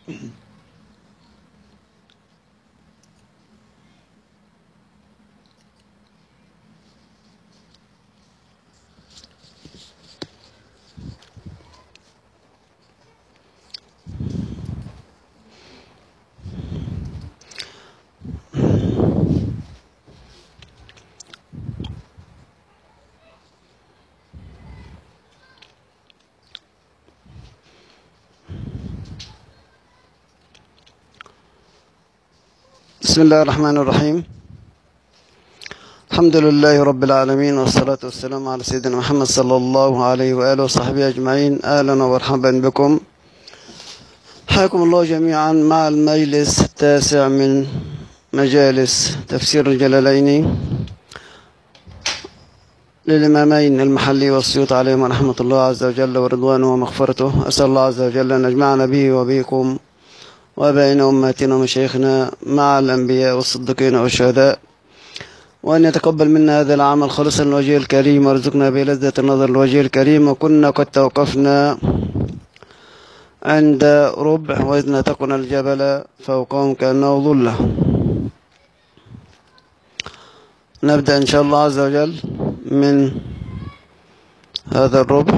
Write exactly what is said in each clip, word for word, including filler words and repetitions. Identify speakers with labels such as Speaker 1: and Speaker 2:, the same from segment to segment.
Speaker 1: بسم الله الرحمن الرحيم. الحمد لله رب العالمين، والصلاة والسلام على سيدنا محمد صلى الله عليه وآله وصحبه أجمعين. أهلا ومرحبا بكم، حياكم الله جميعا مع المجلس التاسع من مجالس تفسير الجلالين للإمامين المحلي والسيوط عليهم رحمة الله عز وجل ورضوانه ومغفرته. أسأل الله عز وجل أن يجمعنا به وبكم وبين أمتنا ومشايخنا مع الأنبياء والصديقين والشهداء، وأن يتقبل منا هذا العمل خالصا لوجهه الكريم، وارزقنا بلذة النظر لوجهه الكريم. وكنا قد توقفنا عند ربع وإذ نتقنا الجبل فوقهم كأنه ظلة. نبدأ إن شاء الله عز وجل من هذا الربع.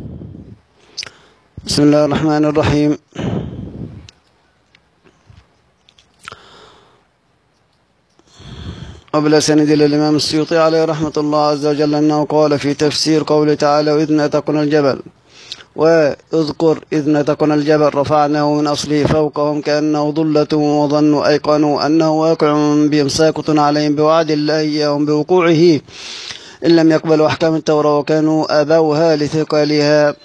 Speaker 1: بسم الله الرحمن الرحيم. وبالأسانيد للإمام السيوطي عليه رحمة الله عز وجل أنه قال في تفسير قوله تعالى: وإذ نتقنا الجبل، واذكر إذ نتقنا الجبل رفعناه من أصله فوقهم كأنه ظلة وظنوا أيقنوا أنه واقع بهم ساقط عليهم بوعد الله إياهم بوقوعه إن لم يقبلوا أحكام التوراة وكانوا أبوها لثقلها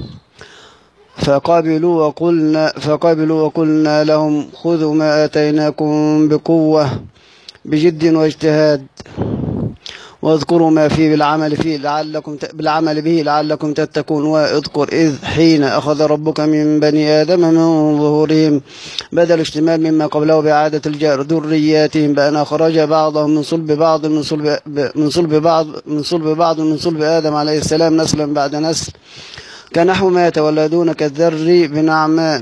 Speaker 1: فقابلوا وقلنا فقابلوا وقلنا لهم خذوا ما آتيناكم بقوة بجد واجتهاد واذكروا ما فيه بالعمل فيه لعلكم ت... بالعمل به لعلكم تتقون. واذكر إذ حين أخذ ربك من بني آدم من ظهورهم بدل اشتمال مما قبله بإعادة الجار ذرياتهم بأن أخرج بعضهم من صلب بعض من صلب من صلب بعض من صلب بعض من صلب آدم عليه السلام نسلا بعد نسل كنحو ما يتولدون كالذر بنعمان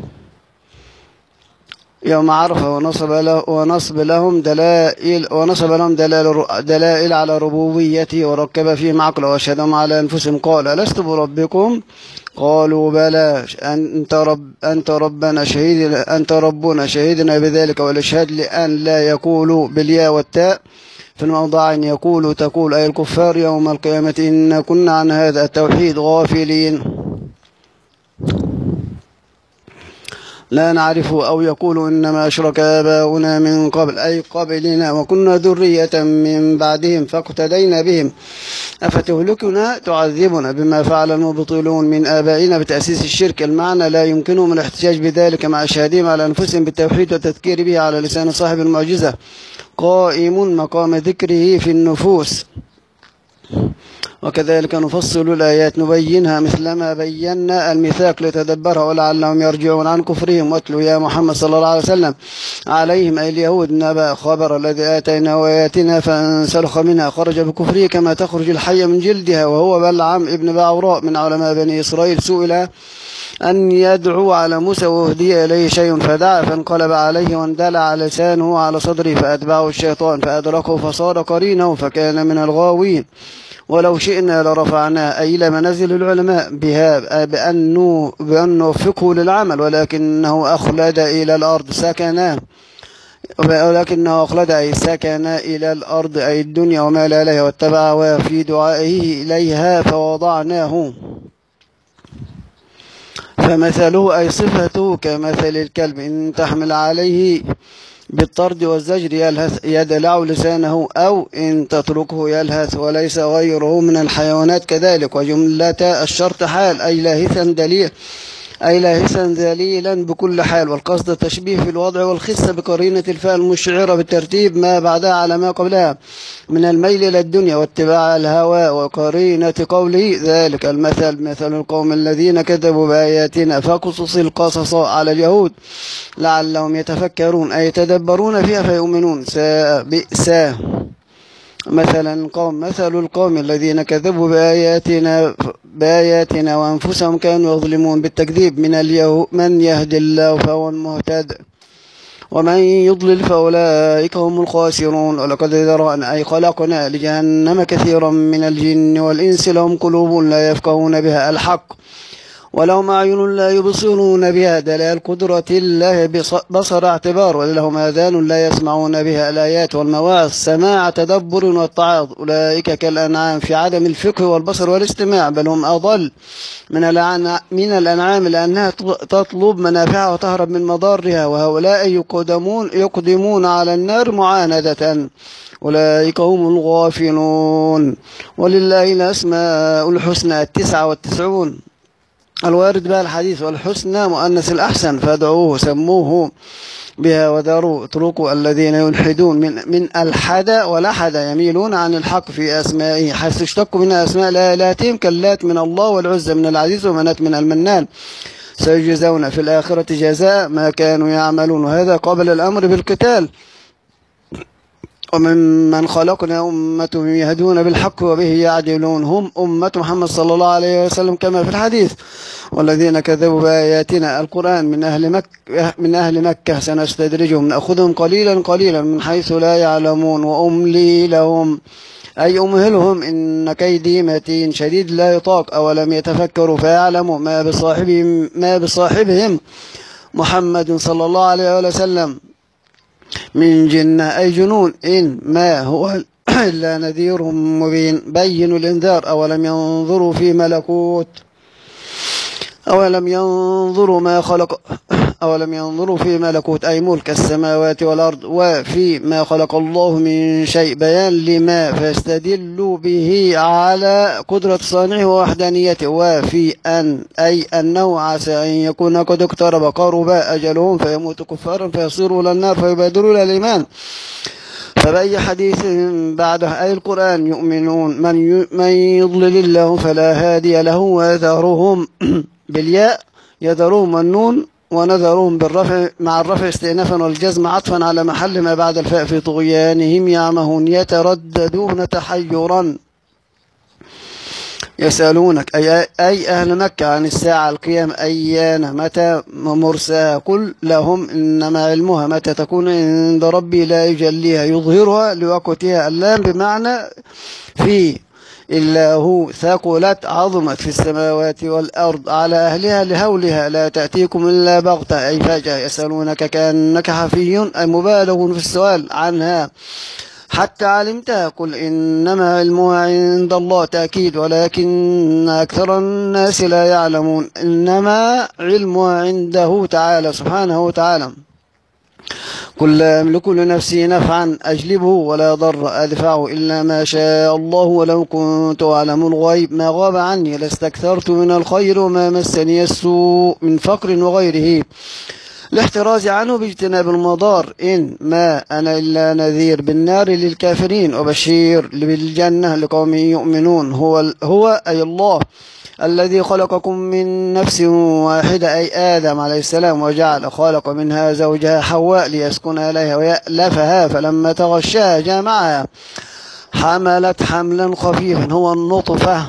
Speaker 1: يوم عرفه ونصب له ونصب لهم دلائل ونصب لهم دلائل, دلائل على ربوبيته وركب فيهم عقله واشهدهم على انفسهم قال: ألست بربكم؟ قالوا: بلى أنت رب أنت ربنا شهيدنا أنت ربنا شهيدنا بذلك. والاشهاد لأن لا يقولوا بالياء والتاء في الموضعين، يقول تقول أي الكفار يوم القيامة إن كنا عن هذا التوحيد غافلين لا نعرفه، أو يقول إنما أشرك آباؤنا من قبل أي قبلنا وكنا ذرية من بعدهم فاقتدينا بهم أفتهلكنا تعذبنا بما فعل المبطلون من آبائنا بتأسيس الشرك. المعنى لا يمكنهم الاحتجاج بذلك مع إشهادهم على أنفسهم بالتوحيد والتذكير به على لسان صاحب المعجزة قائم مقام ذكره في النفوس. وكذلك نفصل الآيات نبينها مثلما بينا الميثاق لتدبرها ولعلهم يرجعون عن كفرهم. واتلو يا محمد صلى الله عليه وسلم عليهم أي اليهود نبأ خبر الذي آتيناه آياتنا فانسلخ منها خرج بكفره كما تخرج الحية من جلدها. وهو بلعام ابن باعوراء من علماء بني إسرائيل سئل أن يدعو على موسى وهدي إليه شيء فدعا فانقلب عليه واندلع لسانه على صدره فأتبعه الشيطان فأدركه فصار قرينه فكان من الغاوين. ولو شئنا لرفعناه أي لمنزل العلماء بها بأنه, بأنه فقه للعمل ولكنه أخلد إلى الأرض سكناه ولكنه أخلد أي سكن إلى الأرض أي الدنيا وما لا إليها واتبع وفي دعائه إليها فوضعناه. فمثله أي صفته كمثل الكلب إن تحمل عليه بالطرد والزجر يلهث يدلع لسانه أو إن تتركه يلهث وليس غيره من الحيوانات كذلك. وجملة الشرط حال أي لاهثا دليل أي لاهثا ذليلا بكل حال. والقصد التشبيه في الوضع والخصة بقرينة الفاء المشعرة بالترتيب ما بعدها على ما قبلها من الميل إلى الدنيا واتباع الهوى. وقرينة قوله ذلك المثل مثل القوم الذين كذبوا بآياتنا فقصص القصص على اليهود لعلهم يتفكرون أي يتدبرون فيها فيؤمنون. ساء بئس مثلا القوم مثل القوم الذين كذبوا بآياتنا بآياتنا وأنفسهم كانوا يظلمون بالتكذيب من اليهود. من يهدي الله فهو المهتد ومن يضلل فأولئك هم الخاسرون. ولقد ذرأنا أي خلقنا لجهنم كثيرا من الجن والإنس لهم قلوب لا يفقهون بها الحق ولهم أعين لا يبصرون بها دلال قدرة الله بصر اعتبار ولهم آذان لا يسمعون بها الآيات والمواعظ سماع تدبر والتعاظ. أولئك كالأنعام في عدم الفقه والبصر والاستماع بل هم أضل من من الأنعام لأنها تطلب منافعها وتهرب من مضارها وهؤلاء يقدمون, يقدمون على النار معاندة. أولئك هم الغافلون. ولله الأسماء الحسنى التسعة والتسعون الوارد بها الحديث والحسنى مؤنث الأحسن فادعوه سموه بها وذروا اتركوا الذين يلحدون من, من الحد ولحد يميلون عن الحق في أسمائه حيث اشتقوا من أسماء لا إلهتهم كاللات من الله والعزى من العزيز ومنات من المنان سيجزون في الآخرة جزاء ما كانوا يعملون. وهذا قبل الأمر بالقتال. وممن خلقنا أمة يهدون بالحق وبه يعدلون هم أمة محمد صلى الله عليه وسلم كما في الحديث. والذين كذبوا بآياتنا القرآن من أهل مكة, من أهل مكة سنستدرجهم نأخذهم قليلا قليلا من حيث لا يعلمون وأملي لهم أي أمهلهم إن كيدي متين شديد لا يطاق. أولم يتفكروا فيعلموا ما بصاحبهم, ما بصاحبهم محمد صلى الله عليه وسلم من جنة أي جنون إن ما هو إلا نذير مبين بين الإنذار. أولم ينظروا في ملكوت أولم ينظروا ما خلق أولم ينظروا في ملكوت أي ملك السماوات والأرض وفي ما خلق الله من شيء بيان لما فاستدلوا به على قدرة صانعه ووحدانيته وفي أن أي أنه عسى أن يكون قد اقترب قرب أجلهم فيموت كفارا فيصيروا إلى النار فيبادروا إلى الإيمان فبأي حديث بعده أي القرآن يؤمنون. من من يضلل الله فلا هادي له ويذرهم بالياء يذرهم النون ونذرهم بالرفع مع الرفع استئنافا والجزم عطفا على محل ما بعد الفاء في طغيانهم يعمهون يترددون تحيرا يسألونك أي, أي أهل مكة عن الساعة القيام أيان متى مرساها قل لهم إنما علمها متى تكون عند ربي لا يجليها يظهرها لوقتها. اللام بمعنى في إلا هو ثقلت عظمت في السماوات والأرض على أهلها لهولها لا تأتيكم إلا بغتة أي فجأة. يسألونك كأنك حفي أي مبالغ في السؤال عنها حتى علمتها قل إنما علمها عند الله تأكيد ولكن أكثر الناس لا يعلمون. إنما علمها عنده تعالى سبحانه وتعالى. قل لا أملك لنفسي نفعا أجلبه ولا ضر أدفعه إلا ما شاء الله ولو كنت أعلم الغيب ما غاب عني لاستكثرت من الخير وما مسني السوء من فقر وغيره الاحتراز عنه باجتناب المضار. إن ما أنا إلا نذير بالنار للكافرين وبشير بالجنة لقوم يؤمنون. هو, هو أي الله الذي خلقكم من نفس واحدة أي آدم عليه السلام وجعل خلق منها زوجها حواء ليسكن إليها ويألفها فلما تغشاها جامعها حملت حملا خفيفا هو النطفة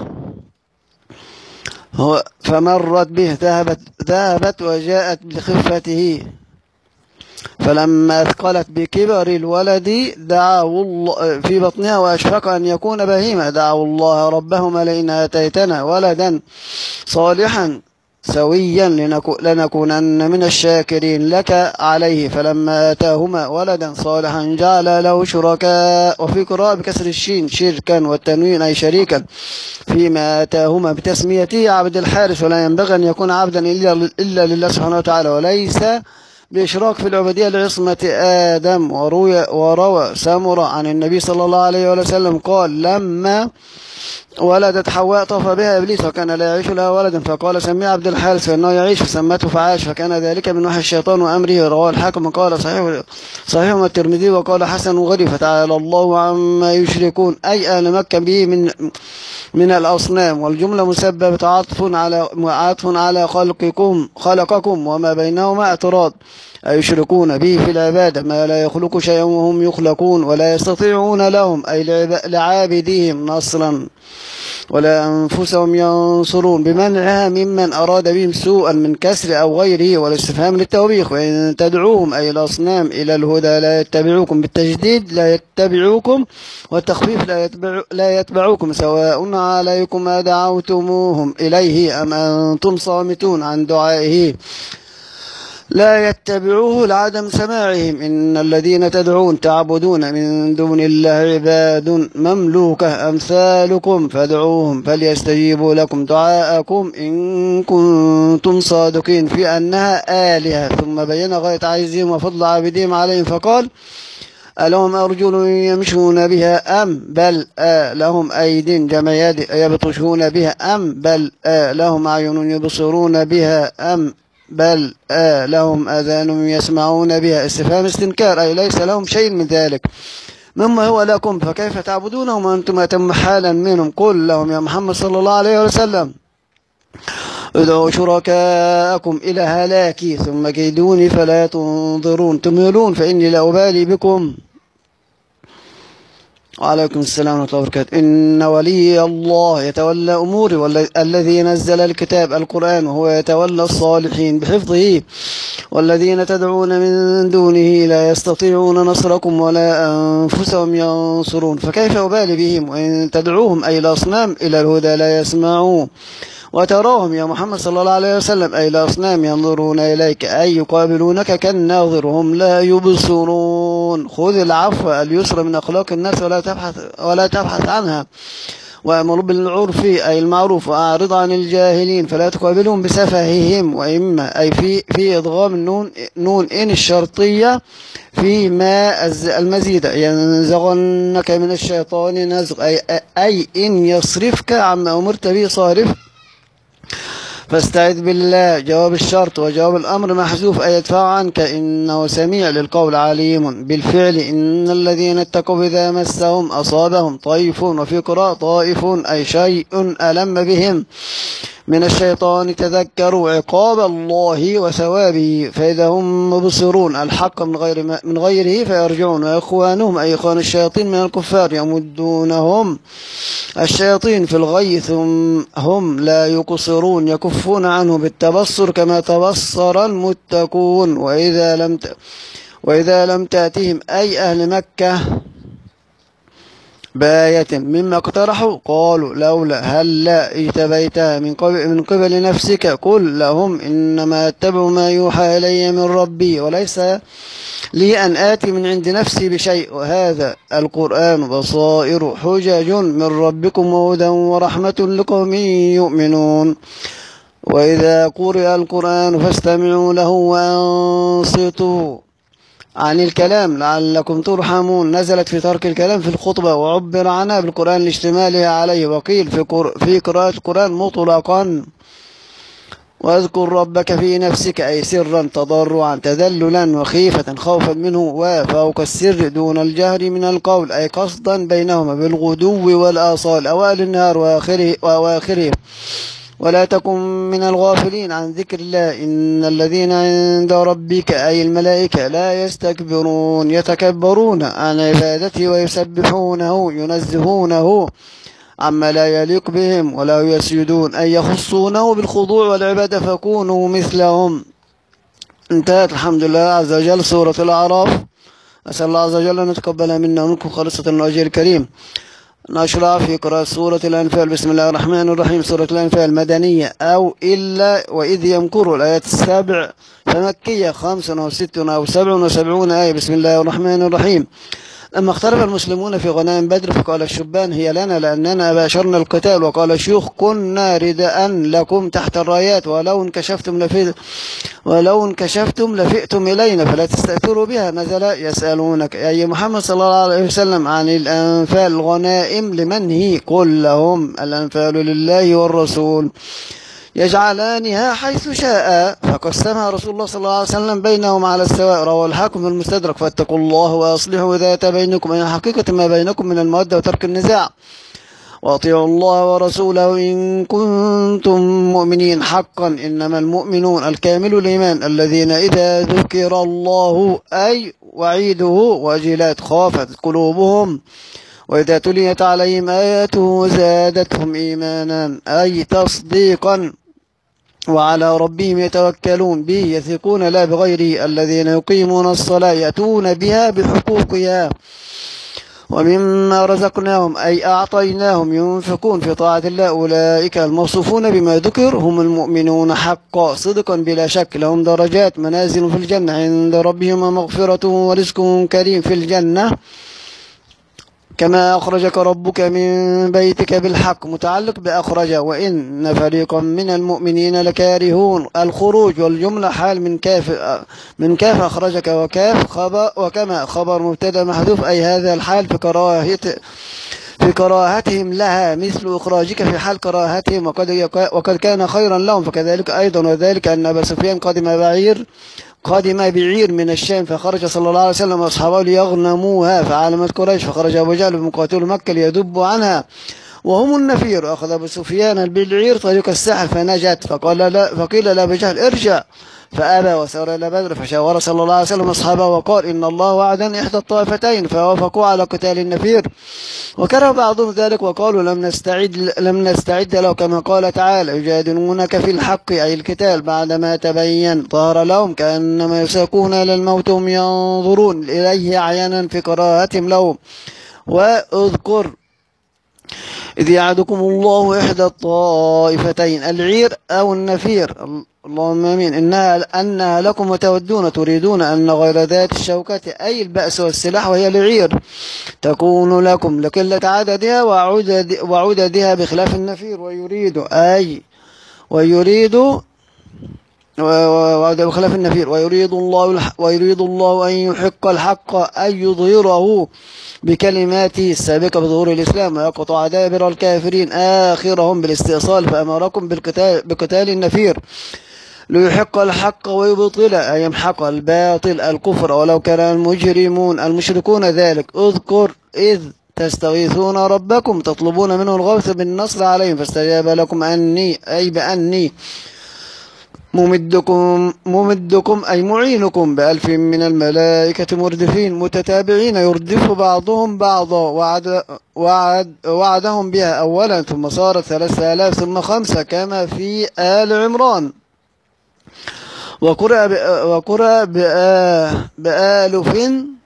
Speaker 1: هو فمرت به ذهبت, ذهبت وجاءت بخفته فلما أثقلت بكبر الولد دعوا الله في بطنها وأشفق أن يكون بهيما دعوا الله ربهما لئن آتيتنا ولدا صالحا سويا لنكونن من الشاكرين لك عليه فلما آتاهما ولدا صالحا جعل له شركاء وفي قراءة بكسر الشين شركا والتنوين أي شريكا فيما آتاهما بتسميته عبد الحارث ولا ينبغي أن يكون عبدا إلا لله سبحانه وتعالى وليس بإشراك في العبودية لعصمة آدم. وروي, وروى سامرة عن النبي صلى الله عليه وسلم قال لما ولدت حواء طاف بها إبليس وكان لا يعيش لها ولدا فقال سميه عبد الحارث فإنه يعيش فسمته فعاش فكان ذلك من وحي الشيطان وأمره. رواه الحاكم قال صحيح صحيح الترمذي وقال حسن غريب فتعالى الله عما يشركون أي أهل مكة به من من الأصنام. والجملة مسببة عطف على عطف على خلقكم خلقكم وما بينهما اعتراض أي يشركون به في العبادة ما لا يخلق شيئا وهم يخلقون ولا يستطيعون لهم أي لعابديهم نصرا ولا أنفسهم ينصرون بمنعها ممن أراد بهم سوءا من كسر أو غيره والاستفهام للتوبيخ. وإن تدعوهم أي الأصنام إلى الهدى لا يتبعوكم بالتجديد لا يتبعوكم والتخفيف لا, يتبع لا يتبعوكم سواء عليكم ما دعوتموهم إليه أم أنتم صامتون عن دعائه لا يتبعوه لعدم سماعهم. إن الذين تدعون تعبدون من دون الله عباد مملوكة أمثالكم فادعوهم فليستجيبوا لكم دعاءكم إن كنتم صادقين في أنها آلهة. ثم بين غاية عجزهم وفضل عابدهم عليهم فقال ألهم أرجل يمشون بها أم بل آه لهم أيد جمع يد يبطشون بها أم بل آه لهم أعين يبصرون بها أم بل آه لهم أذان يسمعون بها. استفهام استنكار أي ليس لهم شيء من ذلك مما هو لكم فكيف تعبدونهم وأنتم أتم حالا منهم. قل لهم يا محمد صلى الله عليه وسلم ادعوا شركاءكم إلى هلاكي ثم كيدوني فلا تنظرون تمهلون فإني لا أبالي بكم. وعليكم السلام ورحمة الله وبركاته. إن ولي الله يتولى أموري والذي نزل الكتاب القرآن وهو يتولى الصالحين بحفظه والذين تدعون من دونه لا يستطيعون نصركم ولا أنفسهم ينصرون فكيف أبالي بهم. وإن تدعوهم أي الأصنام إلى الهدى لا يسمعون وتراهم يا محمد صلى الله عليه وسلم أي الأصنام ينظرون إليك أي يقابلونك كالناظر هم لا يبصرون. خذ العفو اليسر من أخلاق الناس ولا تبحث, ولا تبحث عنها وأمر بالعرف أي المعروف وأعرض عن الجاهلين فلا تقابلهم بسفههم. وإما أي في, في إضغام النون نون إن الشرطية في ما المزيد ينزغنك من الشيطان نزغ أي, أي إن يصرفك عما أمرت به صارف فاستعذ بالله. جواب الشرط وجواب الأمر محذوف أي يدفع عنك إنه سميع للقول عليم بالفعل. إن الذين اتقوا إذا مسهم أصابهم طيف وفي قراءة طائف أي شيء ألم بهم من الشيطان تذكروا عقاب الله وثوابه فإذا هم مبصرون الحق من غير من غيره فيرجعون. وإخوانهم أي إخوان الشياطين من الكفار يمدونهم الشياطين في الغي ثم هم لا يقصرون يكفون عنه بالتبصر كما تبصر المتقون. وإذا لم ت... وإذا لم تأتهم أي أهل مكة بآية مما اقترحوا قالوا لولا هلا اجتبيتها من قبل, من قبل نفسك قل لهم إنما اتبع ما يوحى إلي من ربي وليس لي أن آتي من عند نفسي بشيء وهذا القرآن بصائر حجج من ربكم وهدى ورحمة لقوم يؤمنون. وإذا قرئ القرآن فاستمعوا له وأنصتوا عن الكلام لعلكم ترحمون نزلت في ترك الكلام في الخطبة وعبر عنها بالقرآن لاشتمالها عليه. وقيل في, في قراءة القرآن مطلقا واذكر ربك في نفسك أي سرا تضرعا تذللا وخيفة خوفا منه وفوق السر دون الجهر من القول أي قصدا بينهما بالغدو والآصال أوائل النهار وآخره, وآخره ولا تكن من الغافلين عن ذكر الله. إن الذين عند ربك أي الملائكة لا يستكبرون يتكبرون عن عبادته ويسبحونه ينزهونه عما لا يليق بهم ولا يسجدون أي يخصونه بالخضوع والعبادة فكونوا مثلهم. انتهت الحمد لله عز وجل سورة الأعراف. أسأل الله عز وجل أن يتقبل منا ومنكم خالصة الوجه الكريم. نشرع في قراءة سورة الأنفال. بسم الله الرحمن الرحيم. سورة الأنفال مدنية أو إلا وإذ يمكر الآيات السابع فمكية خمس أو ست أو سبع وسبعون آية. بسم الله الرحمن الرحيم. لما اختلف المسلمون في غنائم بدر فقال الشبان هي لنا لأننا باشرنا القتال وقال الشيوخ كنا رداء لكم تحت الرايات ولو انكشفتم لفئتم ولو انكشفتم لفئتم إلينا فلا تستأثروا بها. نزل يسألونك أي محمد صلى الله عليه وسلم عن الأنفال الغنائم لمن هي قل لهم الأنفال لله والرسول يجعلانها حيث شاء فقسمها رسول الله صلى الله عليه وسلم بينهم على السواء. روى الحاكم في المستدرك فاتقوا الله وأصلحوا ذات بينكم أي حقيقة ما بينكم من المودة وترك النزاع. وأطيعوا الله ورسوله إن كنتم مؤمنين حقا إنما المؤمنون الكامل الإيمان الذين إذا ذكر الله أي وعيده وجلت خافت قلوبهم وإذا تليت عليهم آياته زادتهم إيمانا أي تصديقا وعلى ربهم يتوكلون به يثقون لا بغيره الذين يقيمون الصلاة يأتون بها بحقوقها ومما رزقناهم أي أعطيناهم ينفقون في طاعة الله أولئك الموصوفون بما ذكر هم المؤمنون حقا صدقا بلا شك لهم درجات منازل في الجنة عند ربهم ومغفرة ورزق كريم في الجنة كما أخرجك ربك من بيتك بالحق متعلق بأخرج وإن فريقا من المؤمنين لكارهون الخروج والجملة حال من كاف من كاف أخرجك وكاف خبر وكما خبر مبتدا محذوف أي هذا الحال في كراهة في كراهتهم لها مثل إخراجك في حال كراهتهم وقد وقد كان خيرا لهم فكذلك أيضا وذلك أن أبا سفيان قدم بعير قادم بعير من الشام فخرج صلى الله عليه وسلم وأصحابه ليغنموها فعلمت قريش فخرج أبو جهل بمقاتل مكة ليدب عنها وهم النفير أخذ أبو سفيان بالعير طريق الساحل فنجت فقال لا فقيل لأبي جهل ارجع فأبى وسار إلى بدر فشاور صلى الله عليه وسلم أصحابه وقال إن الله وعدنا إحدى الطائفتين فوافقوا على قتال النفير وكره بعضهم ذلك وقالوا لم نستعد لم نستعد له كما قال تعالى يجادلونك في الحق أي القتال بعدما تبين ظهر لهم كأنما يساقون إلى الموت هم ينظرون إليه عيانا في كراهتهم لهم واذكر إذ يعدكم الله إحدى الطائفتين العير أو النفير اللهم آمين إنها أنها لكم وتودون تريدون أن غير ذات الشوكة أي البأس والسلاح وهي العير تكون لكم لقلة عددها وعدد وعددها بخلاف النفير ويريد أي ويريد وعد بخلاف النفير ويريد الله ويريد الله أن يحق الحق أن يظهره بكلماته السابقة بظهور الإسلام ويقطع دابر الكافرين آخرهم بالاستئصال فأمركم بالقتال بقتال النفير ليحق الحق ويبطل أي يمحق الباطل الكفر ولو كان المجرمون المشركون ذلك اذكر إذ تستغيثون ربكم تطلبون منه الغوث بالنصر عليهم فاستجاب لكم أني أي بأني ممدكم ممدكم أي معينكم بألف من الملائكة مردفين متتابعين يردف بعضهم بعضا وعد وعد وعدهم بها أولا ثم صارت ثلاثة آلاف ثم خمسة كما في آل عمران وقرأ وقرأ بآلف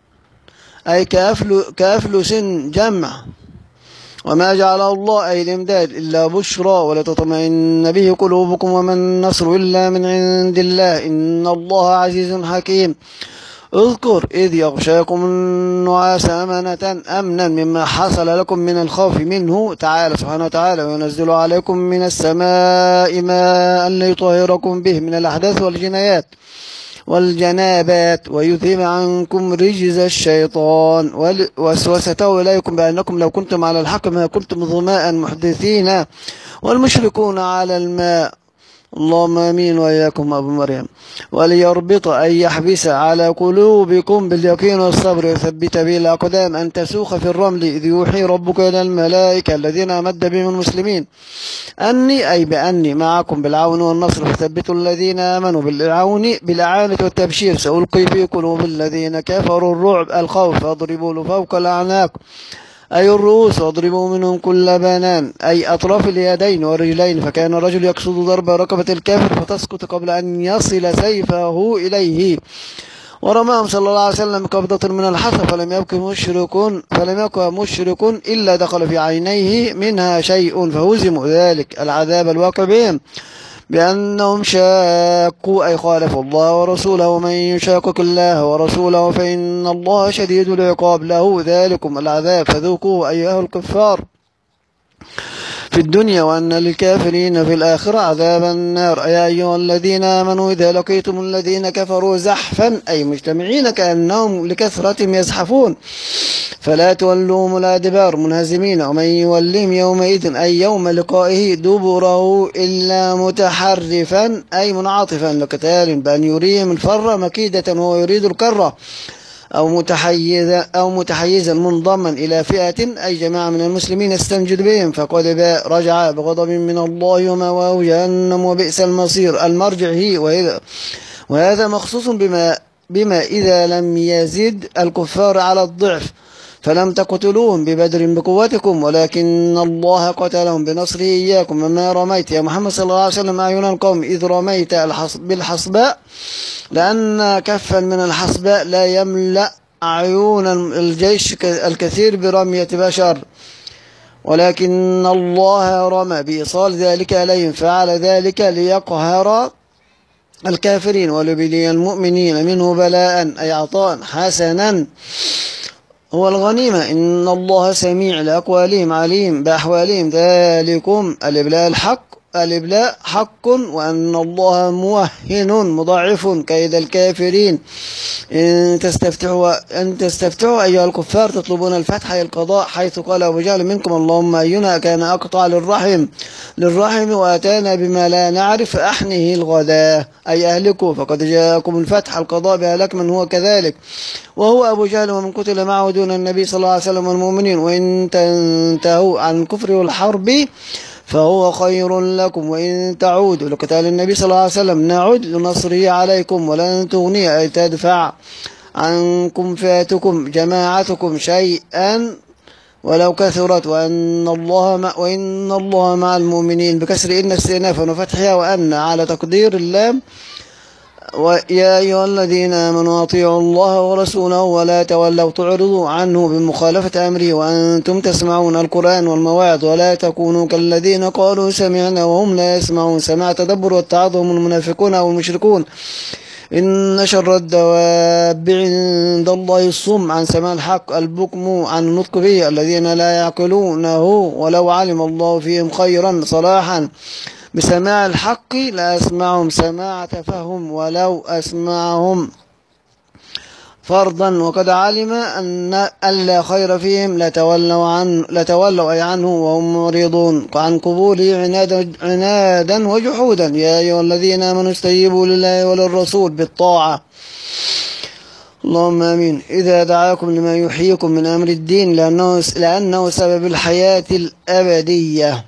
Speaker 1: أي كأفلس جمع وما جعله الله أي الإمداد إلا بشرى ولا تطمئن به قلوبكم وما النصر إلا من عند الله إن الله عزيز حكيم اذكر إذ يغشاكم النعاس أمنة أمنا مما حصل لكم من الخوف منه تعالى سبحانه وتعالى وينزل عليكم من السماء ماء ليطهركم به من الأحداث والجنايات والجنابات ويذهب عنكم رجز الشيطان ووسوسته إليكم بأنكم لو كنتم على الحق ما كنتم ظماء محدثين والمشركون على الماء اللهم آمين وإياكم أبو مريم وليربط أن يحبس على قلوبكم باليقين والصبر ويثبت به الأقدام أن تسوخ في الرمل إذ يوحي ربك إلى الملائكة الذين أمد بهم المسلمين أني أي بأني معكم بالعون والنصر فثبتوا الذين آمنوا بالعون بالإعانة والتبشير سألقي في قلوب الذين كفروا الرعب الخوف فاضربوا فوق الأعناق أي الرؤوس واضربوا منهم كل بنان أي أطراف اليدين والرجلين فكان الرجل يقصد ضرب رقبة الكافر فتسقط قبل أن يصل سيفه إليه ورماهم صلى الله عليه وسلم قبضة من الحصى فلم يبق مشرك فلم يبق مشرك إلا دخل في عينيه منها شيء فهزموا ذلك العذاب الواقع بهم بأنهم شاقوا أي خالفوا الله ورسوله ومن يشاقق الله ورسوله فإن الله شديد العقاب له ذلكم العذاب فذوقوه أيها الكفار في الدنيا وأن للكافرين في الآخرة عذاب النار يا أيها الذين آمنوا إذا لقيتم الذين كفروا زحفا أي مجتمعين كأنهم لكثرتهم يزحفون فلا تولوهم الأدبار منهزمين ومن يولهم يومئذ أي يوم لقائه دبره إلا متحرفا أي منعطفا لقتال بأن يريهم الفر مكيدة وهو يريد الكرة أو متحيزا أو متحيزا منضما إلى فئة أي جماعة من المسلمين يستنجد بهم فقد رجع بغضب من الله ومأواه جهنم وبئس المصير المرجع هي. وإذا وهذا مخصوص بما بما إذا لم يزد الكفار على الضعف فلم تقتلوهم ببدر بقوتكم ولكن الله قتلهم بنصره إياكم وما رميت يا محمد صلى الله عليه وسلم أعين القوم إذ رميت بالحصباء لأن كفا من الحصباء لا يملأ عيون الجيش الكثير برمية بشر ولكن الله رمى بإيصال ذلك عليهم فعل ذلك ليقهر الكافرين وليبلي المؤمنين منه بلاء أي عطاء حسنا هو الغنيمة إن الله سميع لأقوالهم عليم بأحوالهم ذلكم الإبلاء الحق الإبلاء حق وأن الله موهن مضاعف كيد الكافرين إن تستفتحوا أن تستفتحوا أيها الكفار تطلبون الفتح القضاء حيث قال أبو جهل منكم اللهم أينا كان أقطع للرحم للرحم وأتانا بما لا نعرف أحنه الغداء أي أهلكوا فقد جاءكم الفتح القضاء بأهلك من هو كذلك وهو أبو جهل ومن قتل معه دون النبي صلى الله عليه وسلم والمؤمنين وإن تنتهوا عن الكفر والحرب فهو خير لكم وإن تعودوا لقتال النبي صلى الله عليه وسلم نعود لنصره عليكم ولن تغني أي تدفع عنكم فئتكم جماعتكم شيئا ولو كثرت وأن الله مع وإن الله مع المؤمنين بكسر إن استئنافا وفتحها وأن على تقدير اللام ويا أيها الذين آمنوا أطيعوا الله ورسوله ولا تولوا تعرضوا عنه بمخالفة أمره وأنتم تسمعون القرآن والمواعظ ولا تكونوا كالذين قالوا سمعنا وهم لا يسمعون سمع تدبر والتعظم المنافقون أو المشركون إن شر الدواب عند الله الصم عن سماع الحق البكم عن النطق به الذين لا يعقلونه ولو علم الله فيهم خيرا صلاحا بسماع الحق لا أسمعهم سماع تفهم ولو أسمعهم فرضا وقد علم أن ألا خير فيهم لتولوا عنه لتولوا أي عنه وهم معرضون عن قبوله عنادا, عنادا وجحودا يا أيها الذين آمنوا استجيبوا لله وللرسول بالطاعة اللهم آمين إذا دعاكم لما يحييكم من أمر الدين لأنه, لأنه سبب الحياة الأبدية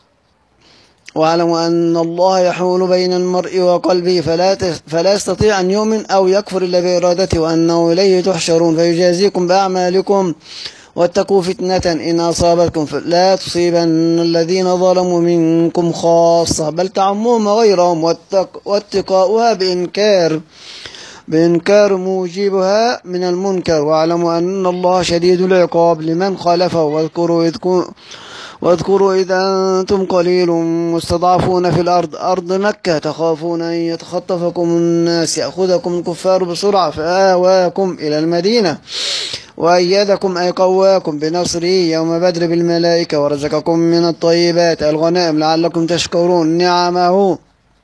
Speaker 1: واعلموا أن الله يحول بين المرء وقلبه فلا, فلا يستطيع أن يؤمن أو يكفر إلا بإرادته وأنه إليه تحشرون فيجازيكم بأعمالكم واتقوا فتنة إن أصابتكم لا تصيبن الذين ظلموا منكم خاصة بل تعمهم غيرهم واتقاؤها بإنكار بإنكار موجبها من المنكر واعلموا أن الله شديد العقاب لمن خالفه واذكروا إذ واذكروا إذا أنتم قليل مستضعفون في الأرض أرض مكة تخافون أن يتخطفكم الناس يأخذكم الكفار بسرعة فآواكم إلى المدينة وأيدكم أي قواكم بنصره يوم بدر بالملائكة ورزقكم من الطيبات الغنائم لعلكم تشكرون نعمه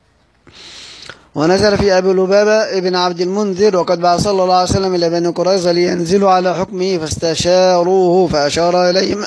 Speaker 1: ونزل في أبي لبابة ابن عبد المنذر وقد بعث صلى الله عليه وسلم إلى بني قريظة لينزلوا على حكمه فاستشاروه فأشار إليهم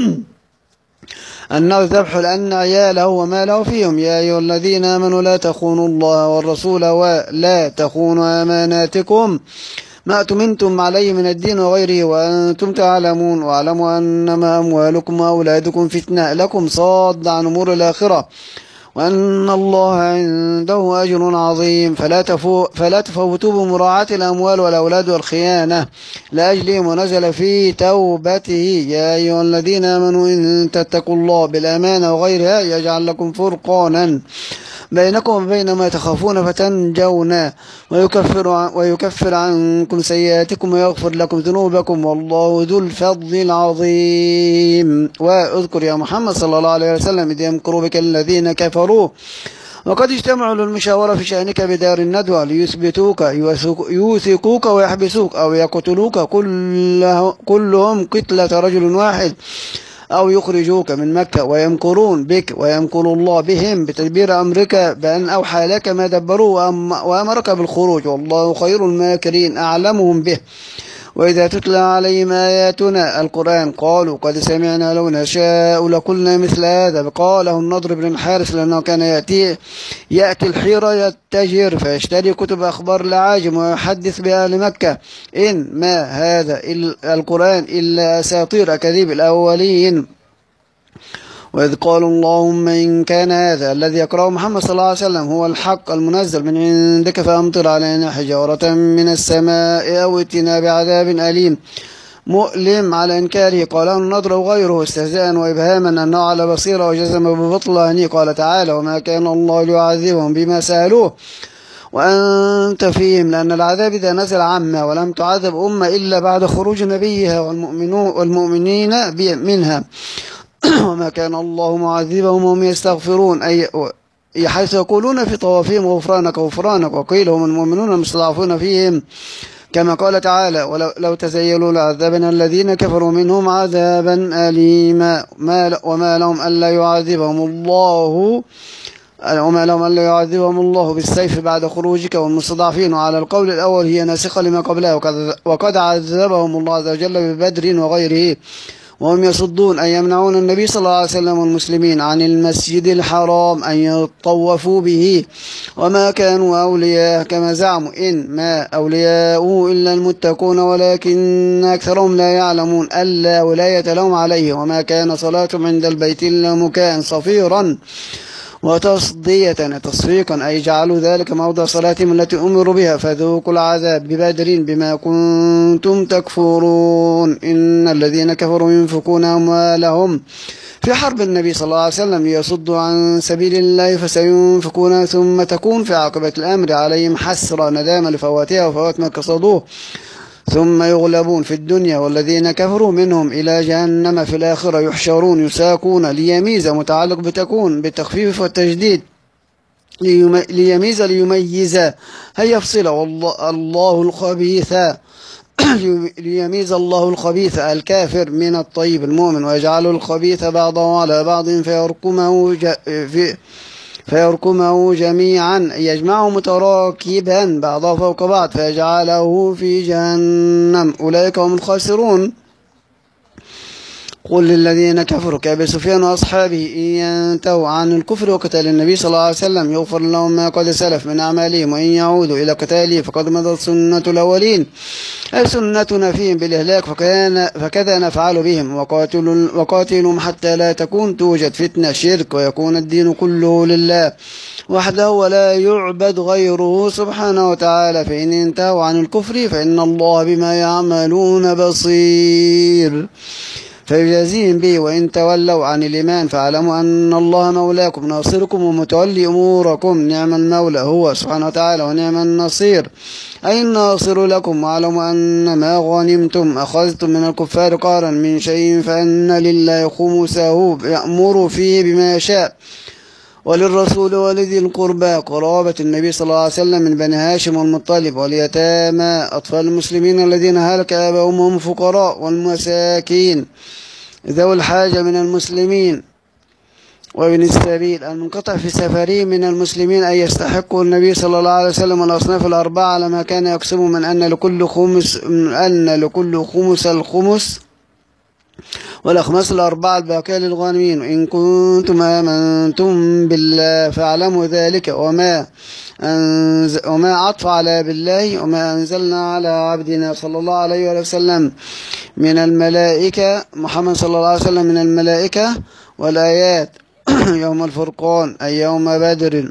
Speaker 1: أنه الذبح لأن عياله وماله فيهم يا أيها الذين آمنوا لا تخونوا الله والرسول ولا تخونوا أماناتكم ما أتمنتم عليه من الدين وغيره وأنتم تعلمون واعلموا أنما أموالكم وأولادكم فتنة لكم صاد عن أمور الآخرة وأن الله عنده أجر عظيم فلا, تفو فلا تفوتوا بمراعاة الأموال والأولاد والخيانة لأجلهم ونزل في توبته يا أيها الذين آمنوا إن تتقوا الله بالأمانة وغيرها يجعل لكم فرقانا بينكم وبين ما تخافون فتنجون ويكفر, ويكفر عنكم سيئاتكم ويغفر لكم ذنوبكم والله ذو الفضل العظيم واذكر يا محمد صلى الله عليه وسلم إذ يمكر بك الذين كفروا وقد اجتمعوا للمشاورة في شأنك بدار الندوة ليثبتوك يوثقوك ويحبسوك أو يقتلوك كلهم قتلة رجل واحد أو يخرجوك من مكة ويمكرون بك ويمكر الله بهم بتدبير أمرك بأن أوحى لك ما دبروا وأمرك بالخروج والله خير الماكرين أعلمهم به وإذا تتلى عليهم آياتنا القرآن قالوا قد سمعنا لو نشاء لقلنا مثل هذا. قاله النضر بن الحارث لأنه كان يأتي يأتي الحيرة يتجر فيشتري كتب أخبار العاجم ويحدث بأهل مكة إن ما هذا القرآن إلا أساطير أكاذيب الأولين. وإذ قالوا اللهم إن كان هذا الذي يقرأه محمد صلى الله عليه وسلم هو الحق المنزل من عندك فأمطر علينا حجارة من السماء أو ائتنا بعذاب أليم مؤلم. على إنكاره قاله النضر وغيره استهزاء وإبهاما أنه على بصيرة وجزم ببطلانه. قال تعالى وما كان الله ليعذبهم بما سألوه وأنت فيهم، لأن العذاب إذا نزل عامة ولم تعذب أمة إلا بعد خروج نبيها والمؤمنين منها. وما كان الله معذبهم وهم يستغفرون، أي حيث يقولون في طوافهم غفرانك غفرانك، وقيل هم المؤمنون المستضعفون فيهم كما قال تعالى ولو تزيلوا لعذبنا الذين كفروا منهم عذابا أليما وما لهم ألا يعذبهم الله وما لهم ألا يعذبهم الله بالسيف بعد خروجك والمستضعفين. وعلى القول الأول هي ناسخة لما قبلها وقد عذبهم الله عز وجل ببدر وغيره وهم يصدون أن يمنعون النبي صلى الله عليه وسلم والمسلمين عن المسجد الحرام أن يطوفوا به وما كانوا أولياء كما زعموا إن ما أولياؤه إلا المتقون ولكن أكثرهم لا يعلمون ألا ولاية لهم عليه. وما كان صلاتهم عند البيت إلا مكاء صفيرا وتصدية تصفيقا، أي جعلوا ذلك موضع صلاتهم التي أمروا بها فذوقوا العذاب ببدر بما كنتم تكفرون. إن الذين كفروا ينفقون أموالهم في حرب النبي صلى الله عليه وسلم ليصدوا عن سبيل الله فسينفقون ثم تكون في عاقبة الأمر عليهم حسرة ندامة لفواتها وفوات ما قصدوه ثم يغلبون في الدنيا والذين كفروا منهم إلى جهنم في الآخرة يحشرون يساقون. ليميز متعلق بتكون بالتخفيف والتجديد ليميز ليميز هي يفصل والله الله الخبيث ليميز الله الخبيث الكافر من الطيب المؤمن ويجعل الخبيث بعضه على بعض فيركمه في فيركمه جميعا يجمعه متراكبا بعضه فوق بعض فيجعله في جهنم أولئك هم الخاسرون. قل للذين كفروا كأبي سفيان وأصحابه إن ينتهوا عن الكفر وقتال النبي صلى الله عليه وسلم يغفر لهم ما قد سلف من أعمالهم وإن يعودوا إلى قتاله فقد مضت سنة الأولين أي سنتنا فيهم بالإهلاك فكان فكذا نفعل بهم. وقاتلوا وقاتلهم حتى لا تكون توجد فتنة شرك ويكون الدين كله لله وحده ولا يعبد غيره سبحانه وتعالى. فإن انتهوا عن الكفر فإن الله بما يعملون بصير فيجازيهم به. وإن تولوا عن الإيمان فاعلموا أن الله مولاكم ناصركم ومتولي أموركم نعم المولى هو سبحانه وتعالى ونعم النصير أي الناصر لكم. واعلموا أن ما غنمتم أخذتم من الكفار قارا من شيء فأن لله خمسه يأمر فيه بما يشاء وللرسول ولذي القربى قرابة النبي صلى الله عليه وسلم من بني هاشم والمطلب واليتامى أطفال المسلمين الذين هلك آباؤهم هم فقراء والمساكين ذوي الحاجة من المسلمين وابن السبيل المنقطع في سفره من المسلمين أن يستحقوا النبي صلى الله عليه وسلم والأصناف الأربعة على ما كان يقسم من أن لكل خمس من أن لكل خمس الخمس والأخماس الأربعة الباقية للغانمين. وإن كنتم آمنتم بالله فاعلموا ذلك وما أنز... وما عطف على بالله وما أنزلنا على عبدنا صلى الله عليه وسلم من الملائكة محمد صلى الله عليه وسلم من الملائكة والآيات يوم الفرقان أي يوم بدر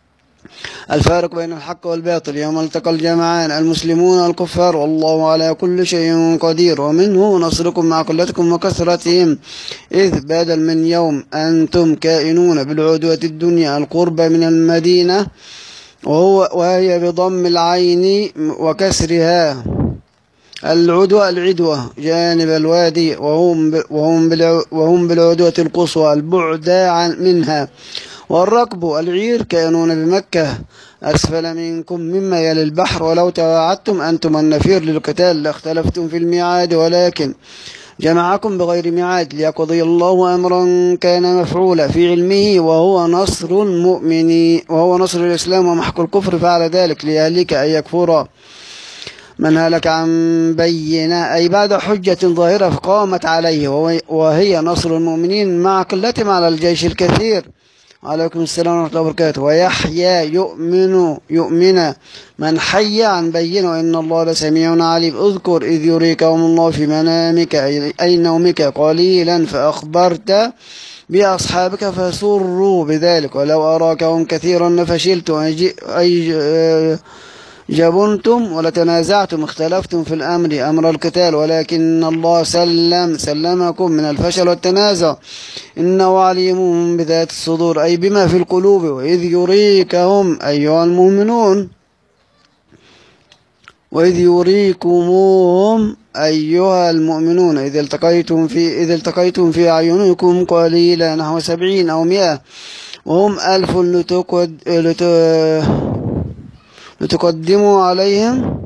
Speaker 1: الفارق بين الحق والباطل يوم التقى الجمعان المسلمون والكفار والله على كل شيء قدير. ومنه نصركم مع قلتكم وكثرتهم إذ بدل من يوم أنتم كائنون بالعدوة الدنيا القرب من المدينة وهو وهي بضم العين وكسرها العدوة العدوة جانب الوادي وهم وهم بالعدوة القصوى البعد عن منها. والركب العير كانون بمكة أسفل منكم مما يلي البحر ولو تواعدتم أنتم النفير للقتال لاختلفتم في الميعاد ولكن جمعكم بغير ميعاد ليقضي الله أمرا كان مفعولا في علمه وهو نصر المؤمنين وهو نصر الإسلام ومحق الكفر فعل ذلك ليهلك أن يكفر من هلك عن بينة أي بعد حجة ظاهرة فقامت عليه وهي نصر المؤمنين مع قلتهم على الجيش الكثير. عليكم السلام ورحمة الله وبركاته. ويحيى يؤمن يؤمن من حي عن بينة وإن الله لسميع عليم. اذكر إذ يريكهم الله في منامك أي نومك قليلا فأخبرت بأصحابك فسروا بذلك ولو أراكهم كثيرا لفشلتم أي جبنتم ولتنازعتم اختلفتم في الأمر أمر القتال ولكن الله سلم سلمكم من الفشل والتنازع إنه عليم بذات الصدور أي بما في القلوب. وإذ يريكهم أيها المؤمنون وإذ يريكموهم أيها المؤمنون إذ التقيتم في إذ التقيتم في أعينكم قليلا نحو سبعين أو مئة وهم ألف لتقد لت... لتقدموا عليهم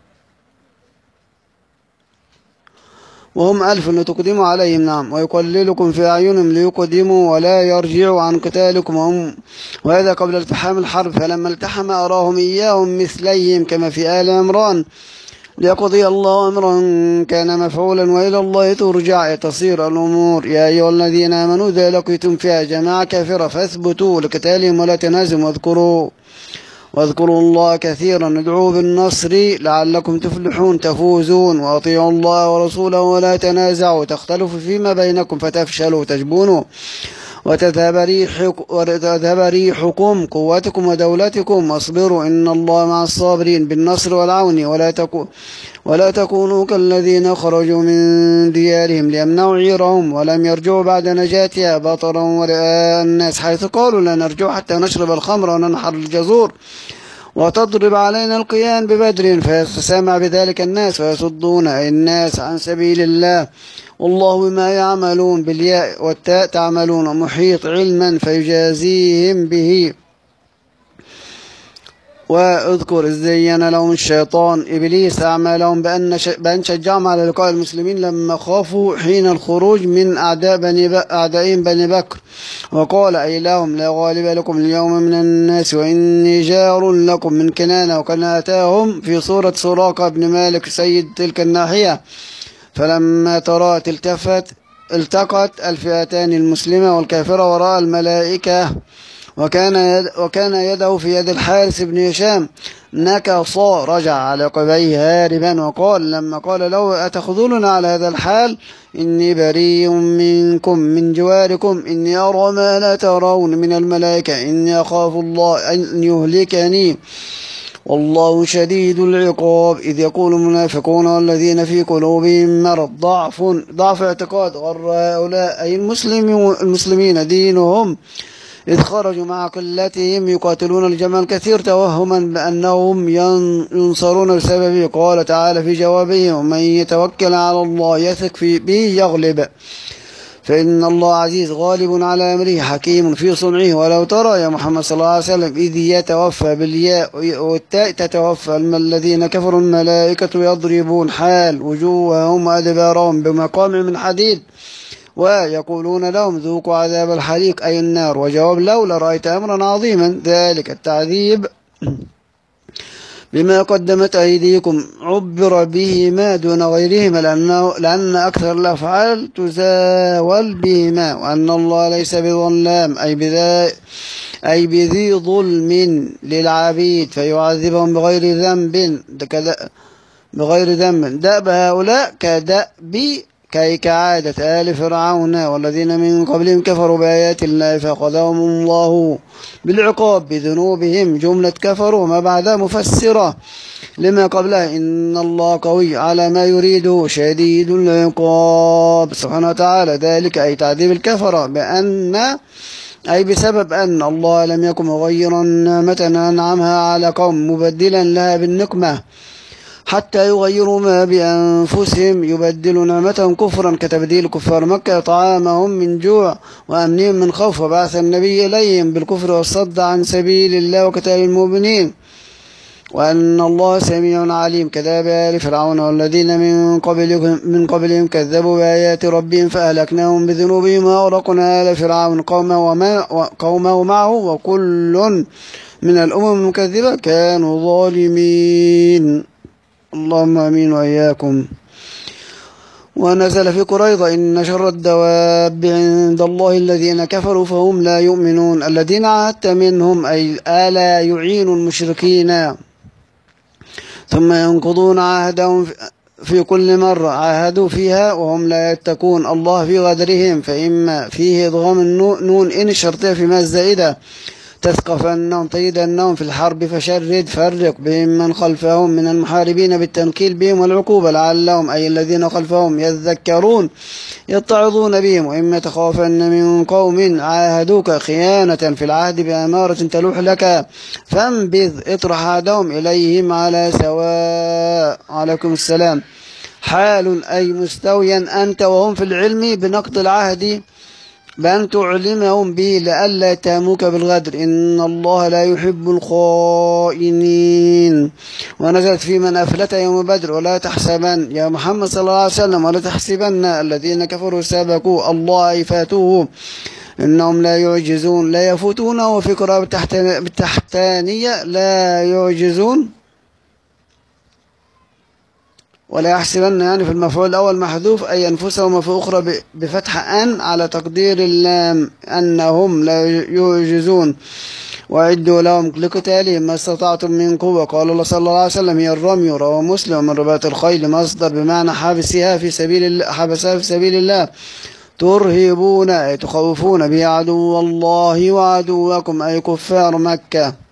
Speaker 1: وهم ألف لتقدموا عليهم نعم ويقللكم في أعينهم ليقدموا ولا يرجعوا عن قتالكم وهم وهذا قبل التحام الحرب. فلما التحم أراهم إياهم مثليهم كما في آل عمران ليقضي الله أمرا كان مفعولا وإلى الله ترجع تصير الأمور. يا أيها الذين آمنوا إذا لقيتم فيها جماعة كافرة فاثبتوا لقتالهم ولا تنازموا واذكروا واذكروا الله كثيرا ادعوا بالنصر لعلكم تفلحون تفوزون وأطيعوا الله ورسوله ولا تنازعوا تختلفوا فيما بينكم فتفشلوا وتجبنوا وتذهب ريحكم قوتكم ودولتكم واصبروا إن الله مع الصابرين بالنصر والعون ولا تكونوا ولا تكونوا كالذين خرجوا من ديارهم ليمنعوا عيرهم ولم يرجعوا بعد نجاتها بطرا ورئاء الناس حيث قالوا لا نرجع حتى نشرب الخمر وننحر الجزور وتضرب علينا القيان ببدر فيتسامع بذلك الناس ويصدون الناس عن سبيل الله والله بما يعملون بالياء والتاء تعملون محيط علما فيجازيهم به. واذكر إذ زين لهم الشيطان إبليس أعمالهم بأن بأن شجعهم على لقاء المسلمين لما خافوا حين الخروج من أعداء بني أعدائهم بني بكر وقال أي لهم لا غالب لكم اليوم من الناس وإني جار لكم من كنانة وكان أتاهم في صورة سراقة بن مالك سيد تلك الناحية فلما ترات التفت التقت الفئتان المسلمة والكافرة وراء الملائكة وكان يد وكان يده في يد الحارث بن هشام نكص رجع على عقبيه هاربا وقال لما قال له أتخذلنا على هذا الحال إني بريء منكم من جواركم إني أرى ما لا ترون من الملائكة إني أخاف الله أن يهلكني والله شديد العقاب. إذ يقول المنافقون والذين في قلوبهم مرض ضعف ضعف اعتقاد غر هؤلاء أي المسلمين دينهم إذ خرجوا مع قلتهم يقاتلون الجمع الكثير توهما بأنهم ينصرون بسببه. قال تعالى في جوابه ومن يتوكل على الله يثق به يغلب فإن الله عزيز غالب على أمره حكيم في صنعه. ولو ترى يا محمد صلى الله عليه وسلم إذ يتوفى بالياء والتاء تتوفى الذين كفروا الملائكة يضربون حال وجوههم وأدبارهم بمقام من حديد ويقولون لهم ذوقوا عذاب الحريق أي النار. وجواب لولا رأيت أمرا عظيما ذلك التعذيب بما قدمت أيديكم عبر بهما دون غيرهما لأنه لأن أكثر الأفعال تزاول بهما وأن الله ليس بظلام أي بذا أي بذي ظلم للعبيد فيعذبهم بغير ذنب بغير ذنب دأب هؤلاء كدأب كي كعادة آل فرعون والذين من قبلهم كفروا بآيات الله فأخذهم الله بالعقاب بذنوبهم جملة كفروا ما بعدها مفسرة لما قبلها إن الله قوي على ما يريده شديد العقاب سبحانه وتعالى. ذلك أي تعذيب الكفرة بأن أي بسبب أن الله لم يكن مغيرا نعمة أنعمها على قوم مبدلا لها بالنقمة حتى يغيروا ما بأنفسهم يبدل نعمتهم كفرا كتبديل كفار مكة طعامهم من جوع وأمنهم من خوف وبعث النبي إليهم بالكفر والصد عن سبيل الله وقتال المؤمنين وأن الله سميع عليم. كذاب آل فرعون والذين من قبلهم من قبلهم كذبوا بآيات ربهم فأهلكناهم بذنوبهم وأغرقنا آل فرعون قومه معه وكل من الأمم المكذبة كانوا ظالمين. اللهم آمين وإياكم. ونزل في قريظة إن شر الدواب عند الله الذين كفروا فهم لا يؤمنون الذين عاهدت منهم أي ألا يعين المشركين ثم ينقضون عهدهم في كل مرة عاهدوا فيها وهم لا يتقون الله في غدرهم. فإما فيه إضغام النون إن الشرطية في ما الزائدة تثقفنهم تجدنهم في الحرب فشرد فرق بهم من خلفهم من المحاربين بالتنكيل بهم والعقوبة لعلهم أي الذين خلفهم يذكرون يتعظون بهم. وإما تخافن من قوم عاهدوك خيانة في العهد بأمارة تلوح لك فانبذ اطرح عهدهم إليهم على سواء. عليكم السلام. حال أي مستويا أنت وهم في العلم بنقض العهد بأن تعلمهم به لئلا يتهموك بالغدر إن الله لا يحب الخائنين. ونزلت في من أفلت يوم بدر ولا تحسبن يا محمد صلى الله عليه وسلم ولا تحسبن الذين كفروا سبقوا الله فاتوه إنهم لا يعجزون لا يفوتونه في قراءة بالتحتانية لا يعجزون ولا يحسبن يعني في المفعول الأول محذوف أي أنفسهم وفي أخرى بفتح أن على تقدير اللام أنهم لا يعجزون. وأعدوا لهم لقتالهم ما استطعتم من قوة. قال الله صلى الله عليه وسلم هي الرمي رواه مسلم من رباط الخيل مصدر بمعنى حابسها في سبيل الله حبسها في سبيل الله ترهبون أي تخوفون به عدو الله وعدوكم أي كفار مكة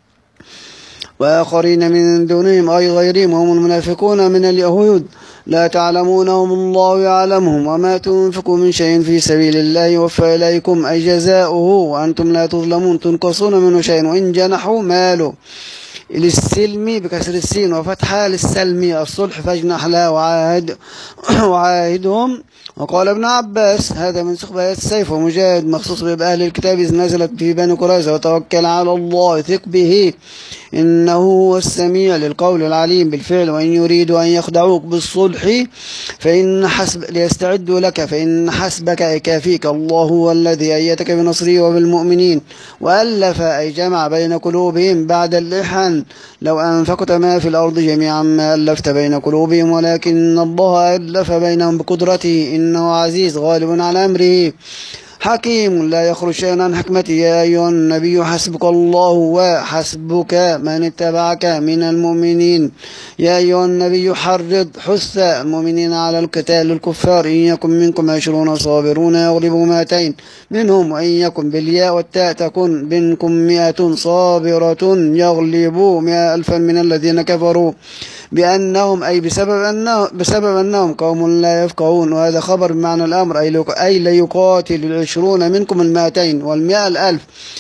Speaker 1: وآخرين من دونهم أي غيرهم هم المنافقون من اليهود لا تعلمونهم الله يعلمهم وما تنفقوا من شيء في سبيل الله يوفى إليكم أي جزاؤه وأنتم لا تظلمون تنقصون منه شيء وإن جنحوا ماله للسلم بكسر السين وفتحها للسلم الصلح فاجنح له وعاهد وعاهدهم. وقال ابن عباس هذا من سخبات السيف ومجاهد مخصوص بأهل الكتاب إذ نزلت في بني قريظة وتوكل على الله ثق به إنه هو السميع للقول العليم بالفعل. وإن يريدوا أن يخدعوك بالصلح فإن حسب ليستعدوا لك فإن حسبك أي كافيك الله هو الذي أيدك بنصره وبالمؤمنين وألف أي جمع بين قلوبهم بعد اللحن لو أنفقت ما في الأرض جميعا ما ألفت بين قلوبهم ولكن الله ألف بينهم بقدرته إنه عزيز غالب على أمره حكيم لا يخرج شيئا عن حكمته. يا أيها النبي حسبك الله وحسبك من اتبعك من المؤمنين. يا أيها النبي حرض حث المؤمنين على القتال الكفار إن يكن منكم عشرون صابرون يغلبوا مائتين منهم وإن يكن بالياء والتاء تكن منكم مئة صابرة يغلبوا مئة ألفا من الذين كفروا بأنهم أي بسبب أنهم, بسبب أنهم قوم لا يفقهون. وهذا خبر بمعنى الأمر أي ليقاتل العشرون منكم المائتين والمئة الألف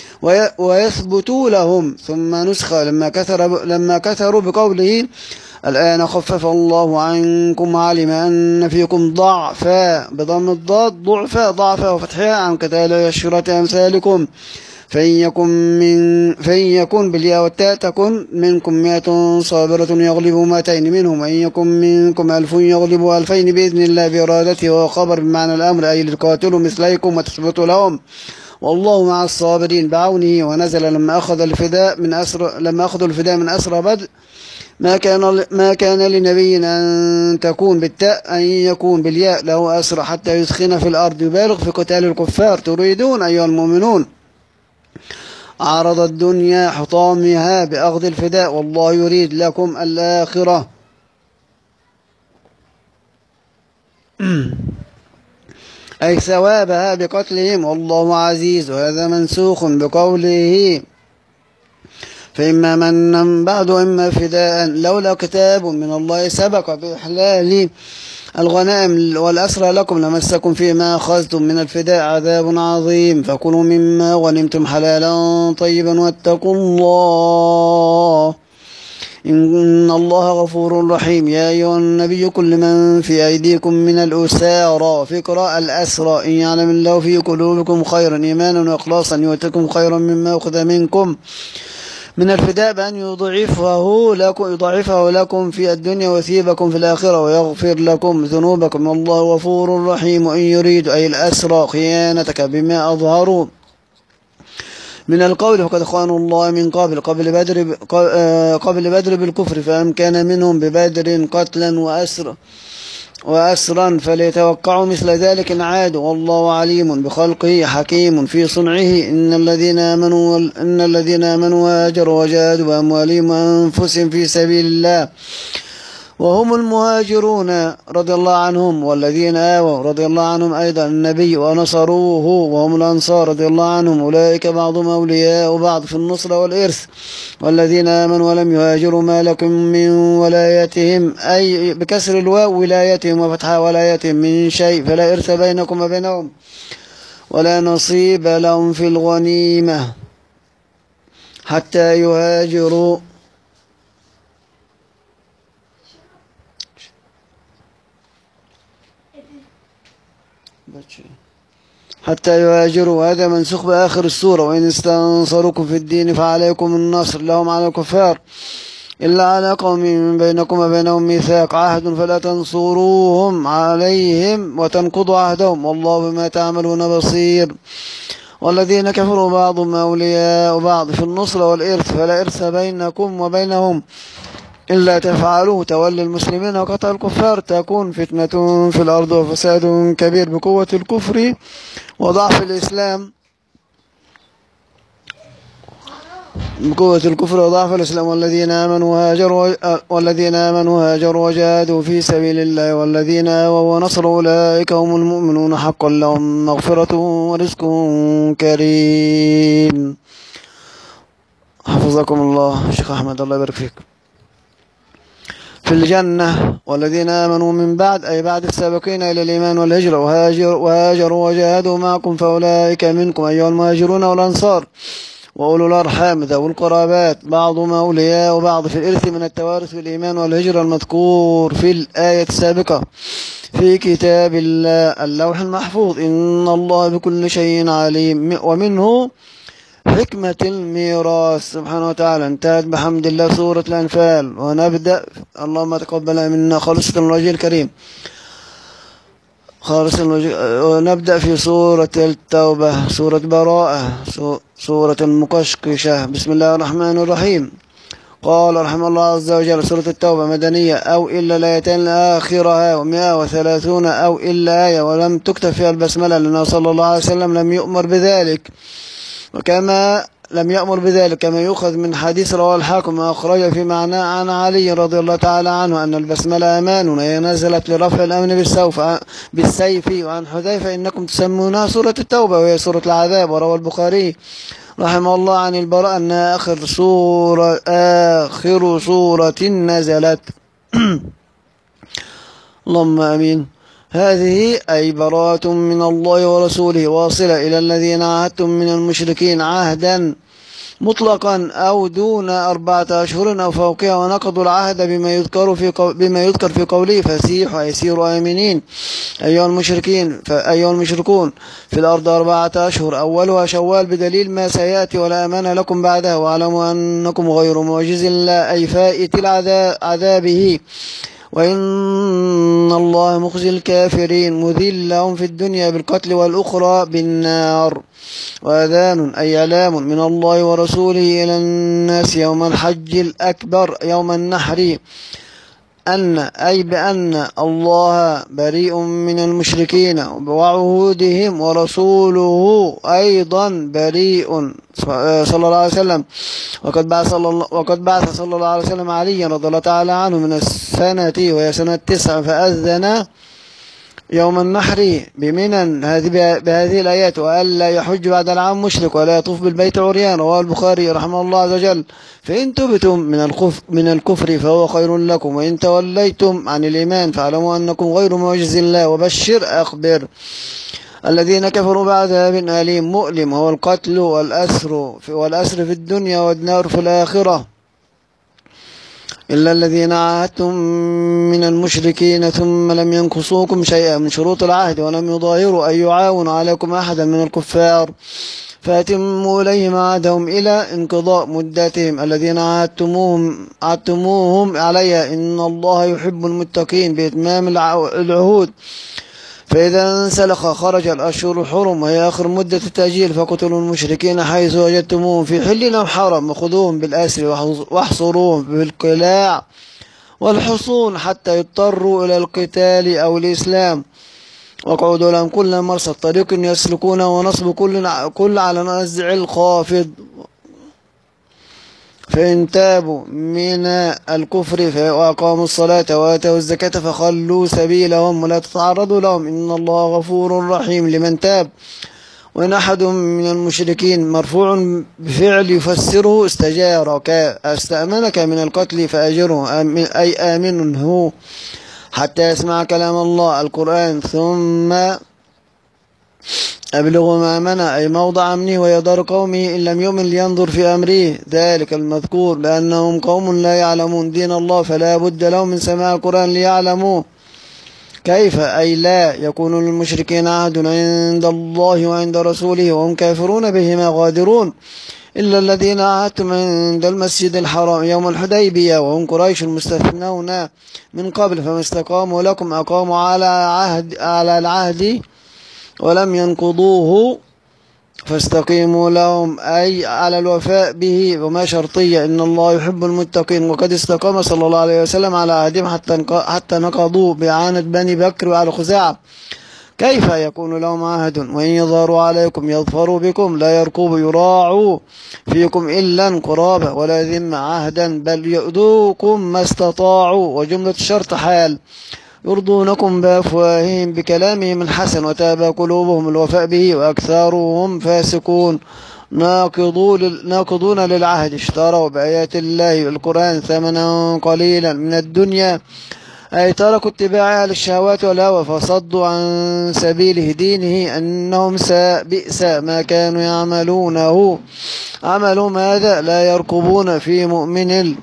Speaker 1: ويثبتوا لهم. ثم نسخة لما كثر لما كثروا بقوله الآن خفف الله عنكم علم أن فيكم ضعفا بضم الضاد ضعفا ضعفا وفتحها عن قتال عشرة أمثالكم فإن يكن, من فإن يكن بالياء والتاء تكن منكم مئة صابرة يغلبوا مائتين منهم وإن يكن منكم ألف يغلبوا ألفين بإذن الله بإرادته. وخبر بمعنى الأمر أي لتقاتلوا مثليكم وتثبتوا لهم والله مع الصابرين بعونه. ونزل لما أخذ الفداء من أسر لما أخذوا الفداء من أسرى بدر ما كان ما كان لنبي أن تكون بالتاء أن يكون بالياء له أسرى حتى يسخن في الأرض يبالغ في قتال الكفار. تريدون أيها المؤمنون عرض الدنيا حطامها بأخذ الفداء والله يريد لكم الآخرة أي ثوابها بقتلهم والله عزيز. وهذا منسوخ بقوله فإما منا بعد وإما فداء لولا كتاب من الله سبق بإحلال الغنائم والأسرى لكم لمسكم فيما أخذتم من الفداء عذاب عظيم فكلوا مما غنمتم حلالا طيبا واتقوا الله إن الله غفور رحيم. يا أيها النبي كل من في أيديكم من الأسارى في قراءة الأسرى إن يعلم الله في قلوبكم خيرا إيمانا وإخلاصا يؤتكم خيرا مما أخذ منكم من الفداء بأن يضعفه لكم, يضعفه لكم في الدنيا ويثيبكم في الآخرة ويغفر لكم ذنوبكم والله غفور رحيم. وإن يريد أي الأسرى خيانتك بما أظهروا من القول فقد خانوا الله من قبل قبل بدر قبل بدر بالكفر، فأمكن منهم ببدر قتلا وأسرا وأسرا فليتوقعوا مثل ذلك إن عادوا، والله عليم بخلقه حكيم في صنعه. إن الذين آمنوا إن الذين آمنوا وهاجروا وجاهدوا بأموالهم وأنفسهم في سبيل الله وهم المهاجرون رضي الله عنهم، والذين آووا رضي الله عنهم أيضا النبي ونصروه وهم الأنصار رضي الله عنهم، أولئك بعضهم أولياء بعض في النصر والإرث. والذين آمنوا ولم يهاجروا ما لكم من ولايتهم، أي بكسر الواو ولايتهم وفتحها ولايتهم من شيء، فلا إرث بينكم وبينهم ولا نصيب لهم في الغنيمة حتى يهاجروا حتى يهاجروا. هذا منسوخ بآخر السورة. وإن استنصروكم في الدين فعليكم النصر لهم على الكفار إلا على قوم بينكم وبينهم ميثاق عهد فلا تنصروهم عليهم وتنقضوا عهدهم والله بما تعملون بصير. والذين كفروا بعضهم أولياء بعض في النصر والإرث فلا إرث بينكم وبينهم إلا تفعلوا تولي المسلمين وقتل الكفار تكون فتنة في الأرض وفساد كبير. بقوة الكفر وضعف الإسلام بقوة الكفر وضعف الإسلام. والذين آمنوا هاجروا والذين آمنوا هاجروا وجاهدوا في سبيل الله والذين آووا ونصروا أولئك هم المؤمنون حقا لهم مغفرة ورزق كريم. حفظكم الله شيخ أحمد، الله يبارك فيك. في الجنة. والذين آمنوا من بعد أي بعد السابقين إلى الإيمان والهجرة وهاجر وهاجروا وجاهدوا معكم فأولئك منكم أيها المهاجرون والأنصار وأولو الأرحام ذوي القرابات بعضهم أولياء وبعض في الإرث من التوارث والإيمان والهجرة المذكور في الآية السابقة في كتاب الله اللوح المحفوظ. إن الله بكل شيء عليم. ومنه حكمة الميراث سبحانه وتعالى. انتهت بحمد الله سورة الأنفال. ونبدأ اللهم تقبل منا خالصة الوجه الكريم خالص الوجه. ونبدأ في سورة التوبة سورة براءة سورة المقشقشة. بسم الله الرحمن الرحيم. قال رحمه الله عز وجل سورة التوبة مدنية أو إلا الآيتين آخرها ومئة وثلاثون أو إلا آية ولم تكتب فيها البسملة لأنه صلى الله عليه وسلم لم يؤمر بذلك، وكما لم يأمر بذلك كما يؤخذ من حديث رواه الحاكم وأخرج في معناه عن علي رضي الله تعالى عنه أن البسملة أمان وهي نزلت لرفع الأمن بالسيف. وعن حذيفة إنكم تسمونها سورة التوبة وهي سورة العذاب. وروى البخاري رحمه الله عن البراء أنها آخر سورة آخر سورة نزلت. اللهم آمين. هذه أي براءة من الله ورسوله واصلة إلى الذين عاهدتم من المشركين عهدا مطلقا أو دون أربعة أشهر أو فوقها ونقضوا العهد بما يذكر في بما يذكر في قوله فسيحوا يسيروا آمنين أيها المشركين أيها المشركون في الأرض أربعة أشهر أولها شوال بدليل ما سيأتي ولا أمان لكم بعدها واعلموا أنكم غير معجز الله أي فائت عذابه وإن الله مخزي الكافرين مذل لهم في الدنيا بالقتل والأخرى بالنار. وأذان أي إعلام من الله ورسوله إلى الناس يوم الحج الأكبر يوم النحر أن أي بأن الله بريء من المشركين وعهودهم ورسوله أيضا بريء صلى الله عليه وسلم. وقد بعث وقد بعث صلى الله عليه وسلم عليا رضي الله تعالى عنه من السنة وهي سنة تسع فأذن يوم النحر بمنى هذه بهذه الآيات وألا يحج بعد العام مشرك ولا يطوف بالبيت عريان. رواه البخاري رحمه الله عز وجل. فإن تبتم من الكفر من الكفر فهو خير لكم وإن توليتم عن الإيمان فاعلموا أنكم غير معجز الله وبشر أخبر الذين كفروا بعذاب أليم مؤلم هو القتل والأسر والأسر في الدنيا والنار في الآخرة إلا الذين عاهدتم من المشركين ثم لم ينقصوكم شيئا من شروط العهد ولم يظاهروا أن يعاونوا عليكم أحدا من الكفار فأتموا إليهم عهدهم إلى انقضاء مدتهم الذين عاهدتموهم عاهدتموهم عليها إن الله يحب المتقين بإتمام العهود فإذا انسلخ خرج الأشهر الحرم وهي آخر مدة التأجيل، فقتلوا المشركين حيث وجدتموهم في حل أو حرم، وخذوهم بالأسر واحصروهم بالقلاع والحصون حتى يضطروا إلى القتال أو الإسلام، واقعدوا لهم كل مرصد طريق يسلكونه، ونصب كل كل على نزع الخافض. فإن تابوا من الكفر وأقاموا الصلاة وآتوا الزكاة فخلوا سبيلهم ولا تتعرضوا لهم، إن الله غفور رحيم لمن تاب. وإن أحد من المشركين مرفوع بفعل يفسره استجارك استأمنك من القتل فأجره، أي آمن هو حتى يسمع كلام الله القرآن ثم أبلغ مأمنه، أي موضع أمنه ويدار قومه إن لم يؤمن لينظر في أمره ذلك المذكور، لأنهم قوم لا يعلمون دين الله فلا بد لهم من سماع القرآن ليعلموه. كيف أي لا يكون للمشركين عهد عند الله وعند رسوله وهم كافرون بهما غادرون، إلا الذين عاهدتم عند المسجد الحرام يوم الحديبية وهم قريش المستثنون من قبل، فما استقاموا لكم أقاموا على عهد على العهد ولم ينقضوه فاستقيموا لهم، أي على الوفاء به، وما شرطية إن الله يحب المتقين. وقد استقام صلى الله عليه وسلم على عهدهم حتى حتى نقضوا بإعانة بني بكر وعلى خزاعة. كيف يكون لهم عهد وإن يظهروا عليكم يظفروا بكم لا يرقبوا يراعوا فيكم إلا قرابة ولا ذم عهدا بل يؤذوكم ما استطاعوا. وجملة الشرط حال يرضونكم بأفواههم بكلامهم الحسن وتابى قلوبهم الوفاء به وأكثرهم فاسقون ناقضون للعهد، اشتروا بآيات الله القرآن ثمنا قليلا من الدنيا، أي تركوا اتباع الشهوات والهوى فصدوا عن سبيله دينه، أنهم بئس ما كانوا يعملونه. عملوا هذا لا يرقبون في مؤمن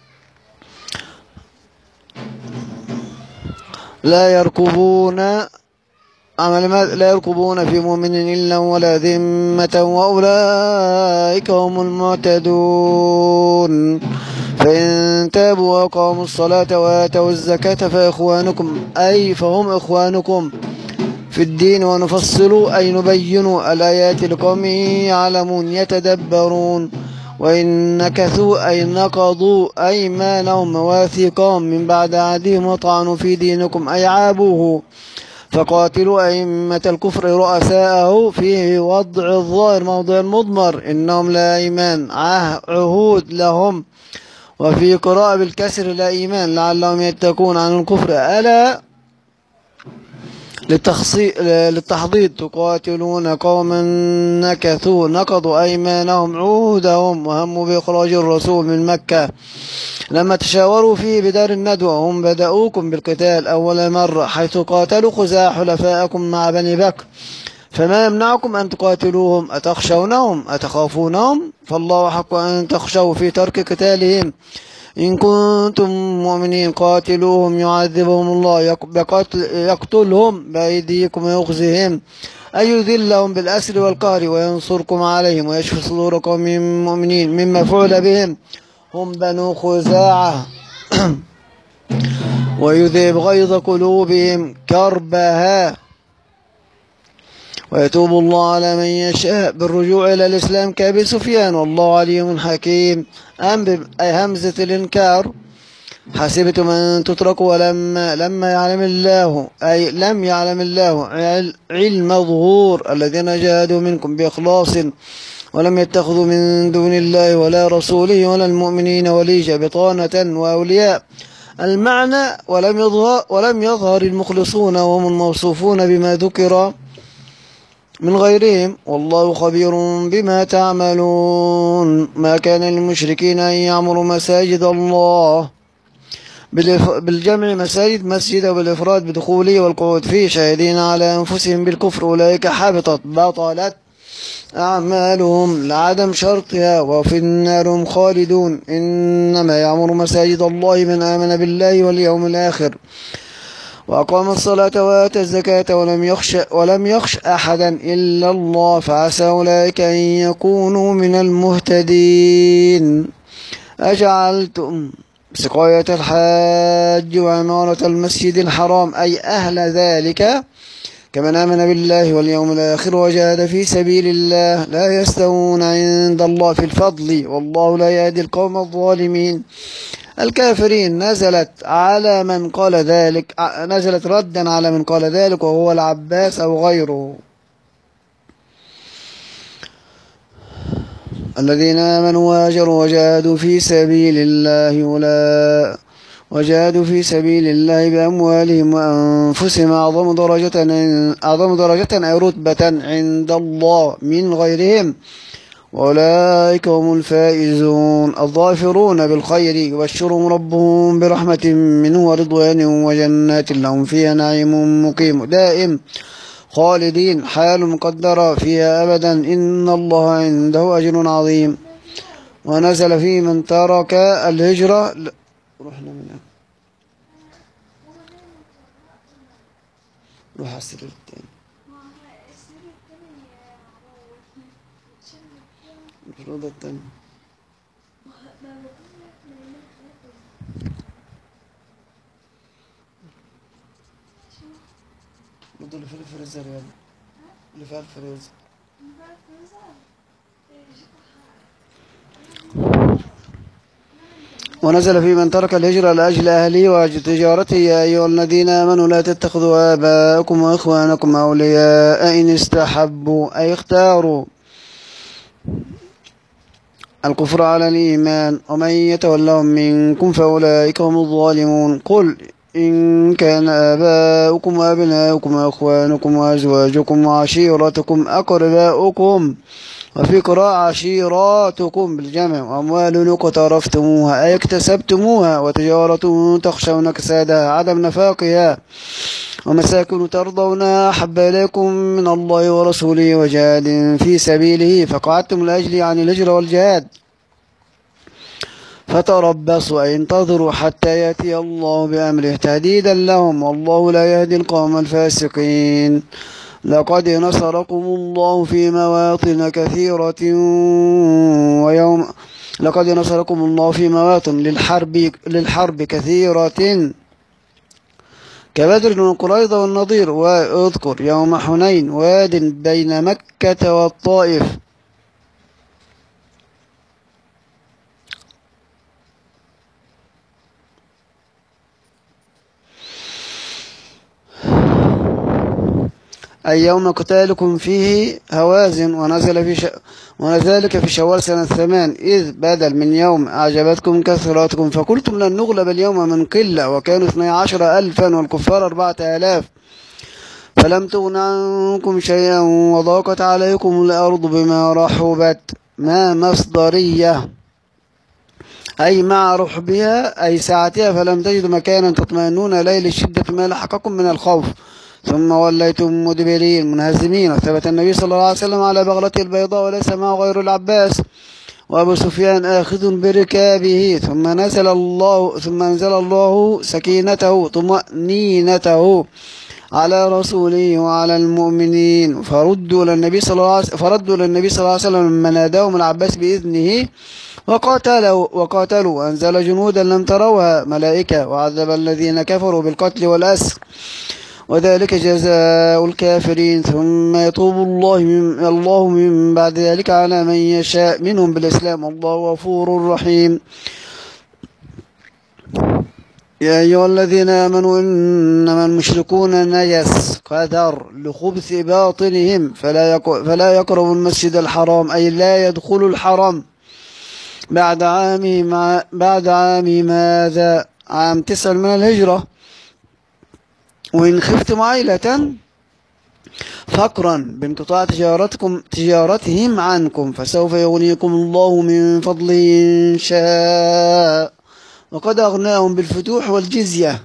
Speaker 1: لا يركبون عمل لا يركبون في مؤمن إلا ولا ذمة وأولئك هم المعتدون. فإن تابوا وأقاموا الصلاة وآتوا الزكاة فإخوانكم، أي فهم إخوانكم في الدين، ونفصل أي نبين الآيات لقوم يعلمون يتدبرون. وإن نكثوا أي نقضوا أيمانهم مواثيقهم من بعد عهدهم وطعنوا في دينكم أي عابوه فقاتلوا أئمة الكفر رؤساءه، فيه وضع الظاهر موضع المضمر إنهم لا إيمان عهود لهم، وفي قراءة بالكسر لا إيمان لعلهم يتقون عن الكفر. ألا للتحضيض تقاتلون قوما نكثوا نقضوا أيمانهم عهودهم وهموا بإخراج الرسول من مكة لما تشاوروا فيه بدار الندوة، هم بدأوكم بالقتال أول مرة حيث قاتلوا خزاع حلفاءكم مع بني بكر، فما يمنعكم أن تقاتلوهم؟ أتخشونهم أتخافونهم؟ فالله حق أن تخشوا في ترك قتالهم إن كنتم مؤمنين. قاتلوهم يعذبهم الله يقتلهم بأيديكم ويخزهم، أي يذلهم بالأسر والقهر وينصركم عليهم ويشفي صدور قوم مؤمنين مما فعل بهم هم بنو خزاعة ويذهب غيظ قلوبهم كربها ويتوب الله على من يشاء بالرجوع إلى الإسلام كأبي سفيان والله عليم حكيم. أم أي همزة الإنكار حسبتم أن تتركوا ولما لما يعلم الله أي لم يعلم الله علم ظهور الذين جاهدوا منكم بإخلاص ولم يتخذوا من دون الله ولا رسوله ولا المؤمنين وليجا بطانة وأولياء. المعنى ولم يظهر, ولم يظهر المخلصون وهم الموصوفون بما ذكر من غيرهم والله خبير بما تعملون. ما كان للمشركين أن يعمروا مساجد الله بالجمع مساجد مسجد وبالإفراد بدخوله والقعود فيه شاهدين على أنفسهم بالكفر أولئك حبطت بطلت أعمالهم لعدم شرطها وفي النار هم خالدون. إنما يعمر مساجد الله من آمن بالله واليوم الآخر وأقام الصلاة وآتى الزكاة ولم يخش ولم يخش أحدا إلا الله فعسى أولئك أن يكونوا من المهتدين. أجعلتم سقاية الحاج وعمارة المسجد الحرام أي أهل ذلك كمن آمن بالله واليوم الآخر وجاهد في سبيل الله لا يستوون عند الله في الفضل والله لا يهدي القوم الظالمين. الكافرين نزلت على من قال ذلك، نزلت ردا على من قال ذلك وهو العباس أو غيره. الذين آمنوا وهاجروا وجاهدوا في سبيل الله أولئك وجاهدوا في سبيل الله بأموالهم وأنفسهم أعظم درجة أعظم درجة أي رتبة عند الله من غيرهم وأولئك هم الفائزون الظافرون بالخير يبشرهم ربهم برحمة منه ورضوان وجنات لهم فيها نعيم مقيم دائم خالدين حال مقدرة فيها أبدا إن الله عنده أجر عظيم. ونزل في من ترك الهجرة رحنا من روح على السرير التاني مش الأوضة التانية الأوضة اللي فيها الفريزر يلا اللي فيها الفريزر. ونزل في من ترك الهجرة لأجل أهله وتجارته يا أيها الذين آمنوا لا تتخذوا آباءكم وإخوانكم أولياء إن استحبوا أي اختاروا الكفر على الإيمان ومن يتولهم منكم فأولئك هم الظالمون. قل إن كان آباؤكم وأبناؤكم وإخوانكم وأزواجكم وعشيرتكم أقرباؤكم وفي قراءة عشيراتكم بالجمع وأموال اقترفتموها أي اكتسبتموها وتجارة تخشون كسادها عدم نفاقها ومساكن ترضونها أحب إليكم من الله ورسوله وجهاد في سبيله فقعدتم لأجل عن الهجرة والجهاد فتربصوا أي انتظروا حتى يأتي الله بأمره تهديدا لهم والله لا يهدي القوم الفاسقين. لقد نصركم الله في مواطن كثيرة ويوم لقد نصركم الله في مواطن للحرب للحرب كثيرة كبدر وقريظة والنضير. واذكر يوم حنين واد بين مكة والطائف أي يوم قتالكم فيه هوازن ونزل في ش... ونذلك في شوال سنة ثمان إذ بدل من يوم أعجبتكم كثراتكم فقلتم لن نغلب اليوم من قلة وكانوا اثني عشر ألفا والكفار أربعة آلاف فلم تغن عنكم شيئا وضاقت عليكم الأرض بما رحبت ما مصدرية أي مع رحبها أي ساعتها فلم تجدوا مكانا تطمئنون ليل الشدة ما لحقكم من الخوف ثم وليتم مدبرين منهزمين. وثبت النبي صلى الله عليه وسلم على بغلته البيضاء وليس معه غير العباس وأبو سفيان آخذ بركابه ثم نزل الله ثم أنزل الله سكينته طمأنينته على رسوله وعلى المؤمنين فردوا للنبي صلى الله عليه فردوا للنبي صلى الله عليه وسلم من ناداهم العباس بإذنه وقاتلوا وقاتلوا وأنزل جنودا لم تروها ملائكة وعذب الذين كفروا بالقتل والأسر وذلك جزاء الكافرين ثم يتوب الله من, الله من بعد ذلك على من يشاء منهم بالإسلام والله غفور رحيم. يا أيها الذين آمنوا إنما المشركون نجس قدر لخبث باطنهم فلا فلا يقربوا المسجد الحرام أي لا يدخلوا الحرم بعد عام مع بعد عام ماذا عام تسع من الهجرة. وإن خفتم عيلة فقرا بانقطاع تجارتكم تجارتهم عنكم فسوف يغنيكم الله من فضله إن شاء وقد أغناهم بالفتوح والجزية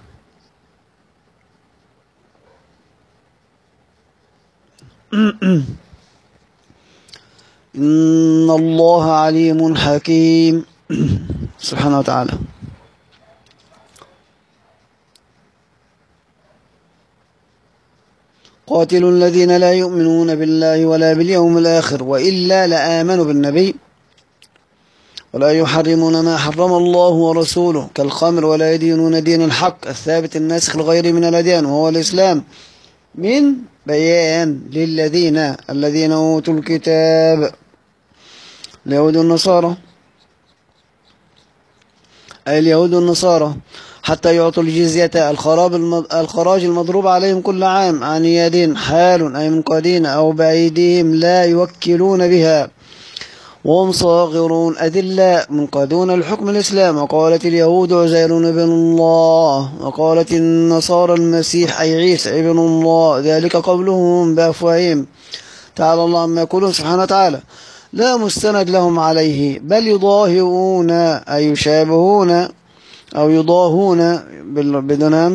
Speaker 1: إن الله عليم حكيم سبحانه وتعالى. قاتلوا الذين لا يؤمنون بالله ولا باليوم الآخر وإلا لآمنوا بالنبي ولا يحرمون ما حرم الله ورسوله كالخمر ولا يدينون دين الحق الثابت الناسخ الغير من الأديان وهو الإسلام من بيان للذين الذين أوتوا الكتاب اليهود والنصارى، أي اليهود والنصارى، حتى يعطوا الجزية الخراج المضروب عليهم كل عام عن يد، حال أي منقادين أو بأيديهم لا يوكلون بها، وهم صاغرون أدلاء منقادون لحكم الإسلام. وقالت اليهود عزير ابن الله، وقالت النصارى المسيح أي عيسى ابن الله، ذلك قولهم بأفواههم، تعالى الله عما يقولون سبحانه وتعالى، لا مستند لهم عليه، بل يضاهئون أي يشابهون أو يضاهون بدون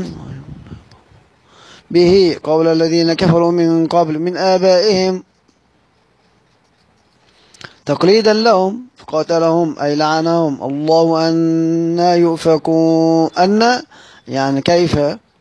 Speaker 1: به قول الذين كفروا من قبل من آبائهم تقليدا لهم فقاتلهم أي لعنهم الله أن يؤفكون، أن يعني كيف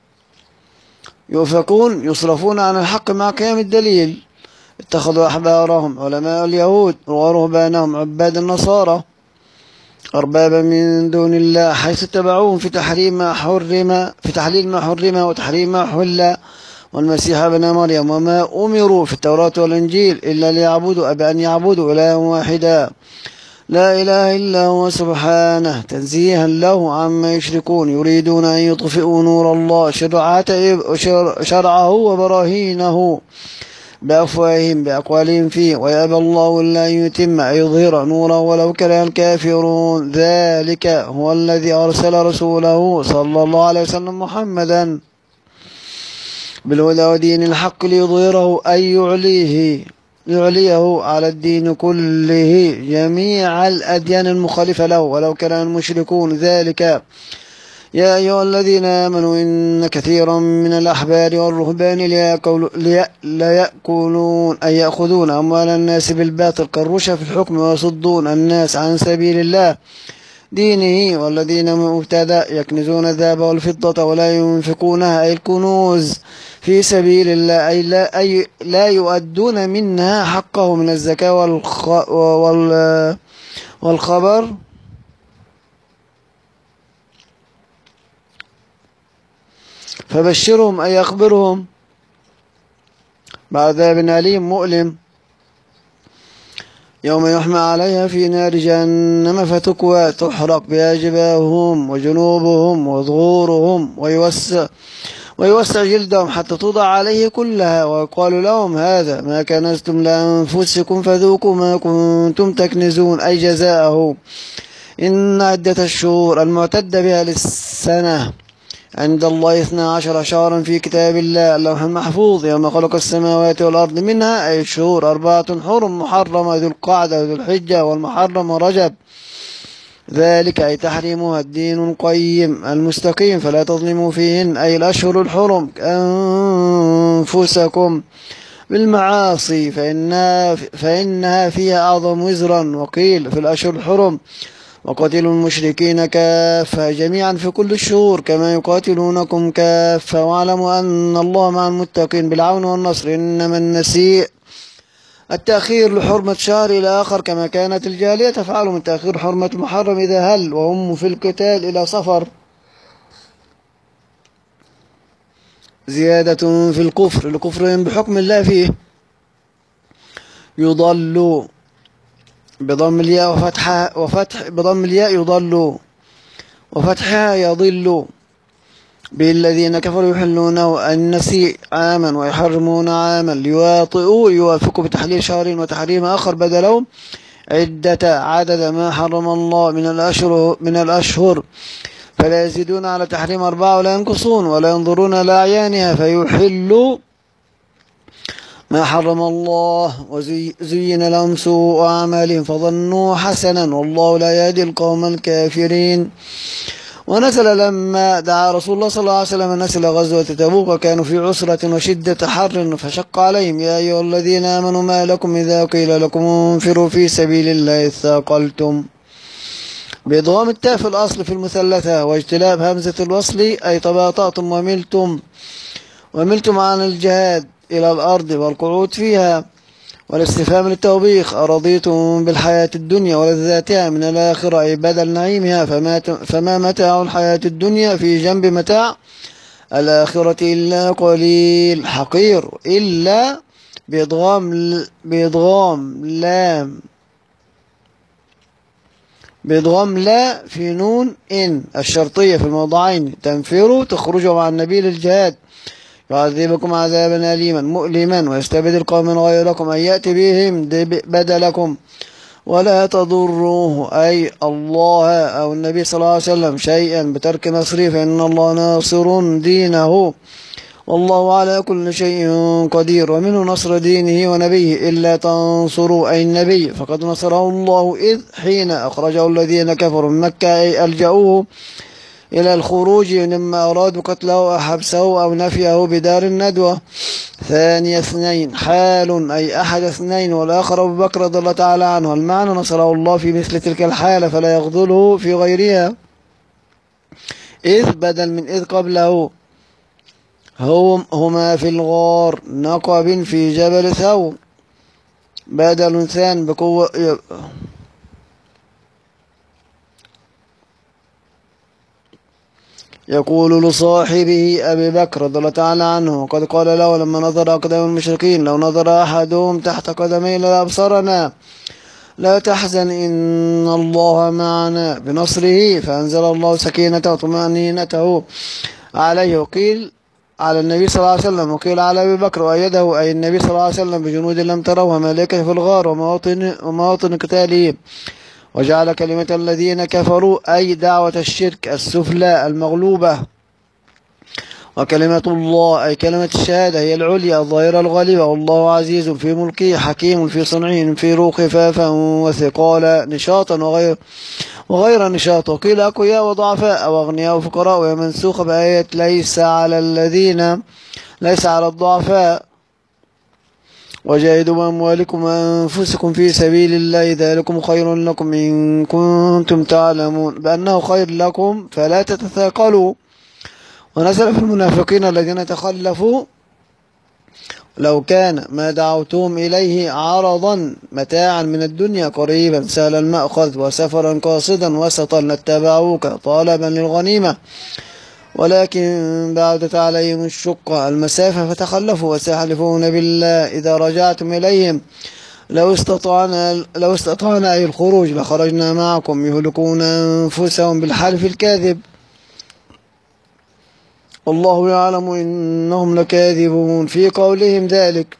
Speaker 1: يؤفكون يصرفون عن الحق مع قيام الدليل. اتخذوا أحبارهم علماء اليهود ورهبانهم عباد النصارى أربابا من دون الله، حيث اتبعوهم في تحريم ما حرم في تحليل ما حرم وتحريم ما حل، والمسيح ابن مريم، وما أمروا في التوراة والإنجيل إلا ليعبدوا بأن يعبدوا إلها واحدا لا إله إلا هو سبحانه تنزيها له عما يشركون، يريدون أن يطفئوا نور الله شرعه وبراهينه بأفواههم بأقوالهم فيه، ويأبى الله إلا أن يتم أي يظهر نوره ولو كره الكافرون. ذلك هو الذي أرسل رسوله صلى الله عليه وسلم محمدا بالهدى ودين الحق ليظهره أي يعليه يعليه على الدين كله جميع الأديان المخالفة له ولو كره المشركون. ذلك يا أيها الذين آمنوا إن كثيرا من الأحبار والرهبان ليأكلون أي يأخذون أموال الناس بالباطل كالرشا في الحكم ويصدون الناس عن سبيل الله دينه، والذين مبتدأ يكنزون الذهب والفضة ولا ينفقونها أي الكنوز في سبيل الله، أي لا, أي لا يؤدون منها حقه من الزكاة والخ وال والخبر فبشرهم أي أخبرهم بعذاب أليم مؤلم يوم يحمى عليها في نار جهنم فتكوى تحرق بها جباههم وجنوبهم وظهورهم ويوسع ويوسع جلدهم حتى توضع عليه كلها، ويقال لهم هذا ما كنزتم لأنفسكم فذوقوا ما كنتم تكنزون أي جزاءه. إن عدة الشهور المعتدة بها للسنة عند الله اثنا عشر شهرا في كتاب الله اللوح المحفوظ يوم خلق السماوات والأرض، منها أي الشهور أربعة حرم محرمة ذو القعدة وذو الحجة والمحرم ورجب، ذلك أي تحريمها الدين القيم المستقيم فلا تظلموا فيهن أي الأشهر الحرم أنفسكم بالمعاصي فإنها, فإنها فيها أعظم وزرا. وقيل في الأشهر الحرم وقاتلوا المشركين كافة جميعا في كل الشهور كما يقاتلونكم كافة، واعلموا أن الله مع المتقين بالعون والنصر. إنما النسيء التأخير لحرمة شهر إلى آخر كما كانت الجالية تفعل من تأخير حرمة المحرم إذا هل وهم في القتال إلى صفر. زيادة في الكفر لكفرهم بحكم الله فيه. يضلوا بضم الياء وفتحها وفتح بضم الياء يضلوا وفتحها يضلوا به الذين كفروا يحلونه النسيء عاما ويحرمون عاما ليواطئوا يوافقوا بتحليل شهر وتحريم آخر بدلهم عدة عدد ما حرم الله من الأشهر من الأشهر فلا يزيدون على تحريم أربعة ولا ينقصون ولا ينظرون لأعيانها فيحلوا ما حرم الله وزين لهم سوء أعمالهم فظنوا حسنا والله لا يهدي القوم الكافرين. ونزل لما دعا رسول الله صلى الله عليه وسلم الناس إلى غزوة تبوك وكانوا في عسرة وشدة حر فشق عليهم يا أيها الذين آمنوا ما لكم إذا قيل لكم انفروا في سبيل الله اثاقلتم بإضغام التاء في الأصل في المثلثة واجتلاب همزة الوصل أي تباطأتم وملتم وملتم عن الجهاد إلى الأرض والقعود فيها، والاستفهام للتوبيخ أرضيتم بالحياة الدنيا ولذاتها من الآخرة أي بدل نعيمها فما, فما متاع الحياة الدنيا في جنب متاع الآخرة إلا قليل حقير إلا بإدغام بإدغام لام بإدغام لا في نون إن الشرطية في الموضعين تنفروا تخرجوا مع النبي للجهاد يعذبكم عذابا أليما مؤلما ويستبدل قوما غيركم أن يأتي بهم بدلكم ولا تضروه أي الله أو النبي صلى الله عليه وسلم شيئا بترك نصره فإن الله ناصر دينه والله على كل شيء قدير. ومنه نصر دينه ونبيه إلا تنصروا أي النبي فقد نصره الله إذ حين أخرجه الذين كفروا من مكة أي ألجأوه إلى الخروج مما أرادوا قتله أو حبسه أو نفيه بدار الندوة. ثاني اثنين حال أي أحد اثنين والآخر أبو بكر رضي الله تعالى عنه. المعنى نصره الله في مثل تلك الحالة فلا يخذله في غيرها. إذ بدل من إذ قبله هم هما في الغار نقب في جبل ثور بدل ثان بقوة يقول لصاحبه أبي بكر رضي الله تعالى عنه وقد قال له لما نظر أقدام المشركين لو نظر أحدهم تحت قدمي لأبصرنا لا تحزن إن الله معنا بنصره فأنزل الله سكينته وطمأنينته عليه. وقيل على النبي صلى الله عليه وسلم وقيل على أبي بكر وأيده أي النبي صلى الله عليه وسلم بجنود لم تروها ملائكة في الغار ومواطن, ومواطن قتالهم وجعل كلمة الذين كفروا أي دعوة الشرك السفلى المغلوبة وكلمة الله أي كلمة الشهادة هي العليا الظاهرة الغالبة والله عزيز في ملكه حكيم في صنعه في خفافا وثقالا نشاطا وغير وغير نشاط. وقيل أقوياء وضعفاء أو أغنياء وفقراء وهي منسوخة بآية ليس على الذين ليس على الضعفاء وجاهدوا بأموالكم وأنفسكم في سبيل الله ذلكم خير لكم إن كنتم تعلمون بأنه خير لكم فلا تتثاقلوا. ونزل في المنافقين الذين تخلفوا لو كان ما دعوتهم إليه عرضا متاعا من الدنيا قريبا سهل المأخذ وسفرا قاصدا وسطا لاتبعوك طالبا للغنيمة ولكن بعدت عليهم الشقة المسافة فتخلفوا وسيحلفون بالله إذا رجعتم إليهم لو استطعنا لو استطعنا أي الخروج لخرجنا معكم يهلكون أنفسهم بالحلف الكاذب والله يعلم إنهم لكاذبون في قولهم ذلك.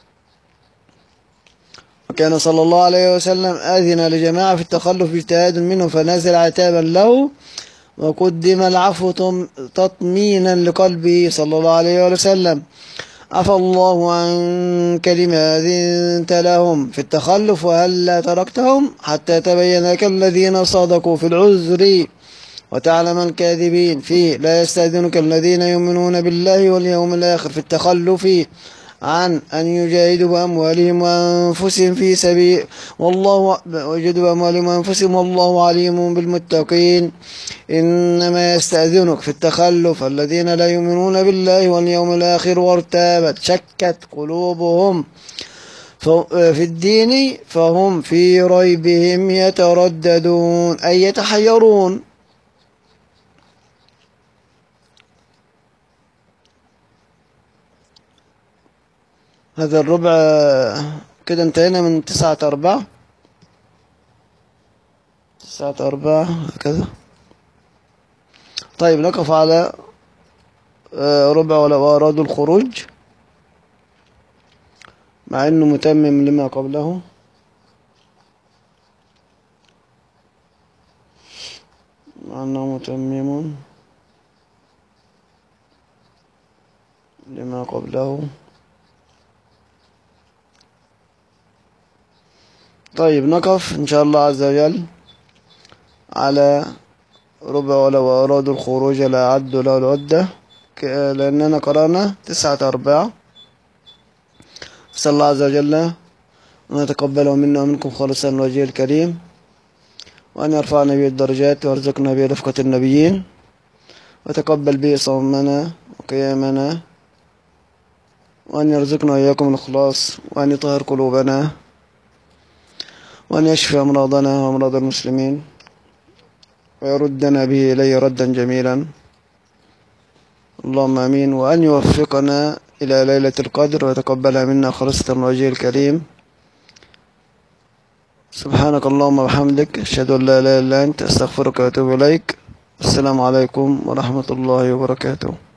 Speaker 1: وكان صلى الله عليه وسلم آذن لجماعة في التخلف باجتهاد منه فنزل عتابا له وقدم العفو تطمينا لقلبه صلى الله عليه وسلم عفى الله عنك لما أذنت لهم في التخلف وهلا تركتهم حتى تبين لك الذين صدقوا في العذر وتعلم الكاذبين فيه لا يستأذنك الذين يؤمنون بالله واليوم الآخر في التخلف عن أن يجاهدوا بأموالهم وأنفسهم في سبيل والله وجدوا بأموالهم وأنفسهم والله عليم بالمتقين. إنما يستأذنك في التخلف الذين لا يؤمنون بالله واليوم الآخر وارتابت شكت قلوبهم في الدين فهم في ريبهم يترددون أي يتحيرون. هذا الربع كده انتهينا من تسعة أربعة تسعة أربعة كذا. طيب نقف على ربع ولو أرادوا الخروج مع أنه متمم لما قبله مع أنه متمم لما قبله. طيب نقف إن شاء الله عز وجل على ربع ولو أرادوا الخروج لا عدوا له العدة لأننا قرأنا تسعة أربعة. أسأل الله عز وجل أن يتقبله منا ومنكم خالصا الوجه الكريم وأن يرفعنا به الدرجات وارزقنا به رفقة النبيين وتقبل به صومنا وقيامنا وأن يرزقنا وإياكم الإخلاص وأن يطهر قلوبنا وأن يشفي أمراضنا وأمراض المسلمين ويردنا به إليه ردا جميلا. اللهم آمين، وأن يوفقنا إلى ليلة القدر ويتقبلها منا خالصة وجهه الكريم. سبحانك اللهم وبحمدك، أشهد أن لا إله إلا أنت، أستغفرك وأتوب إليك. السلام عليكم ورحمة الله وبركاته.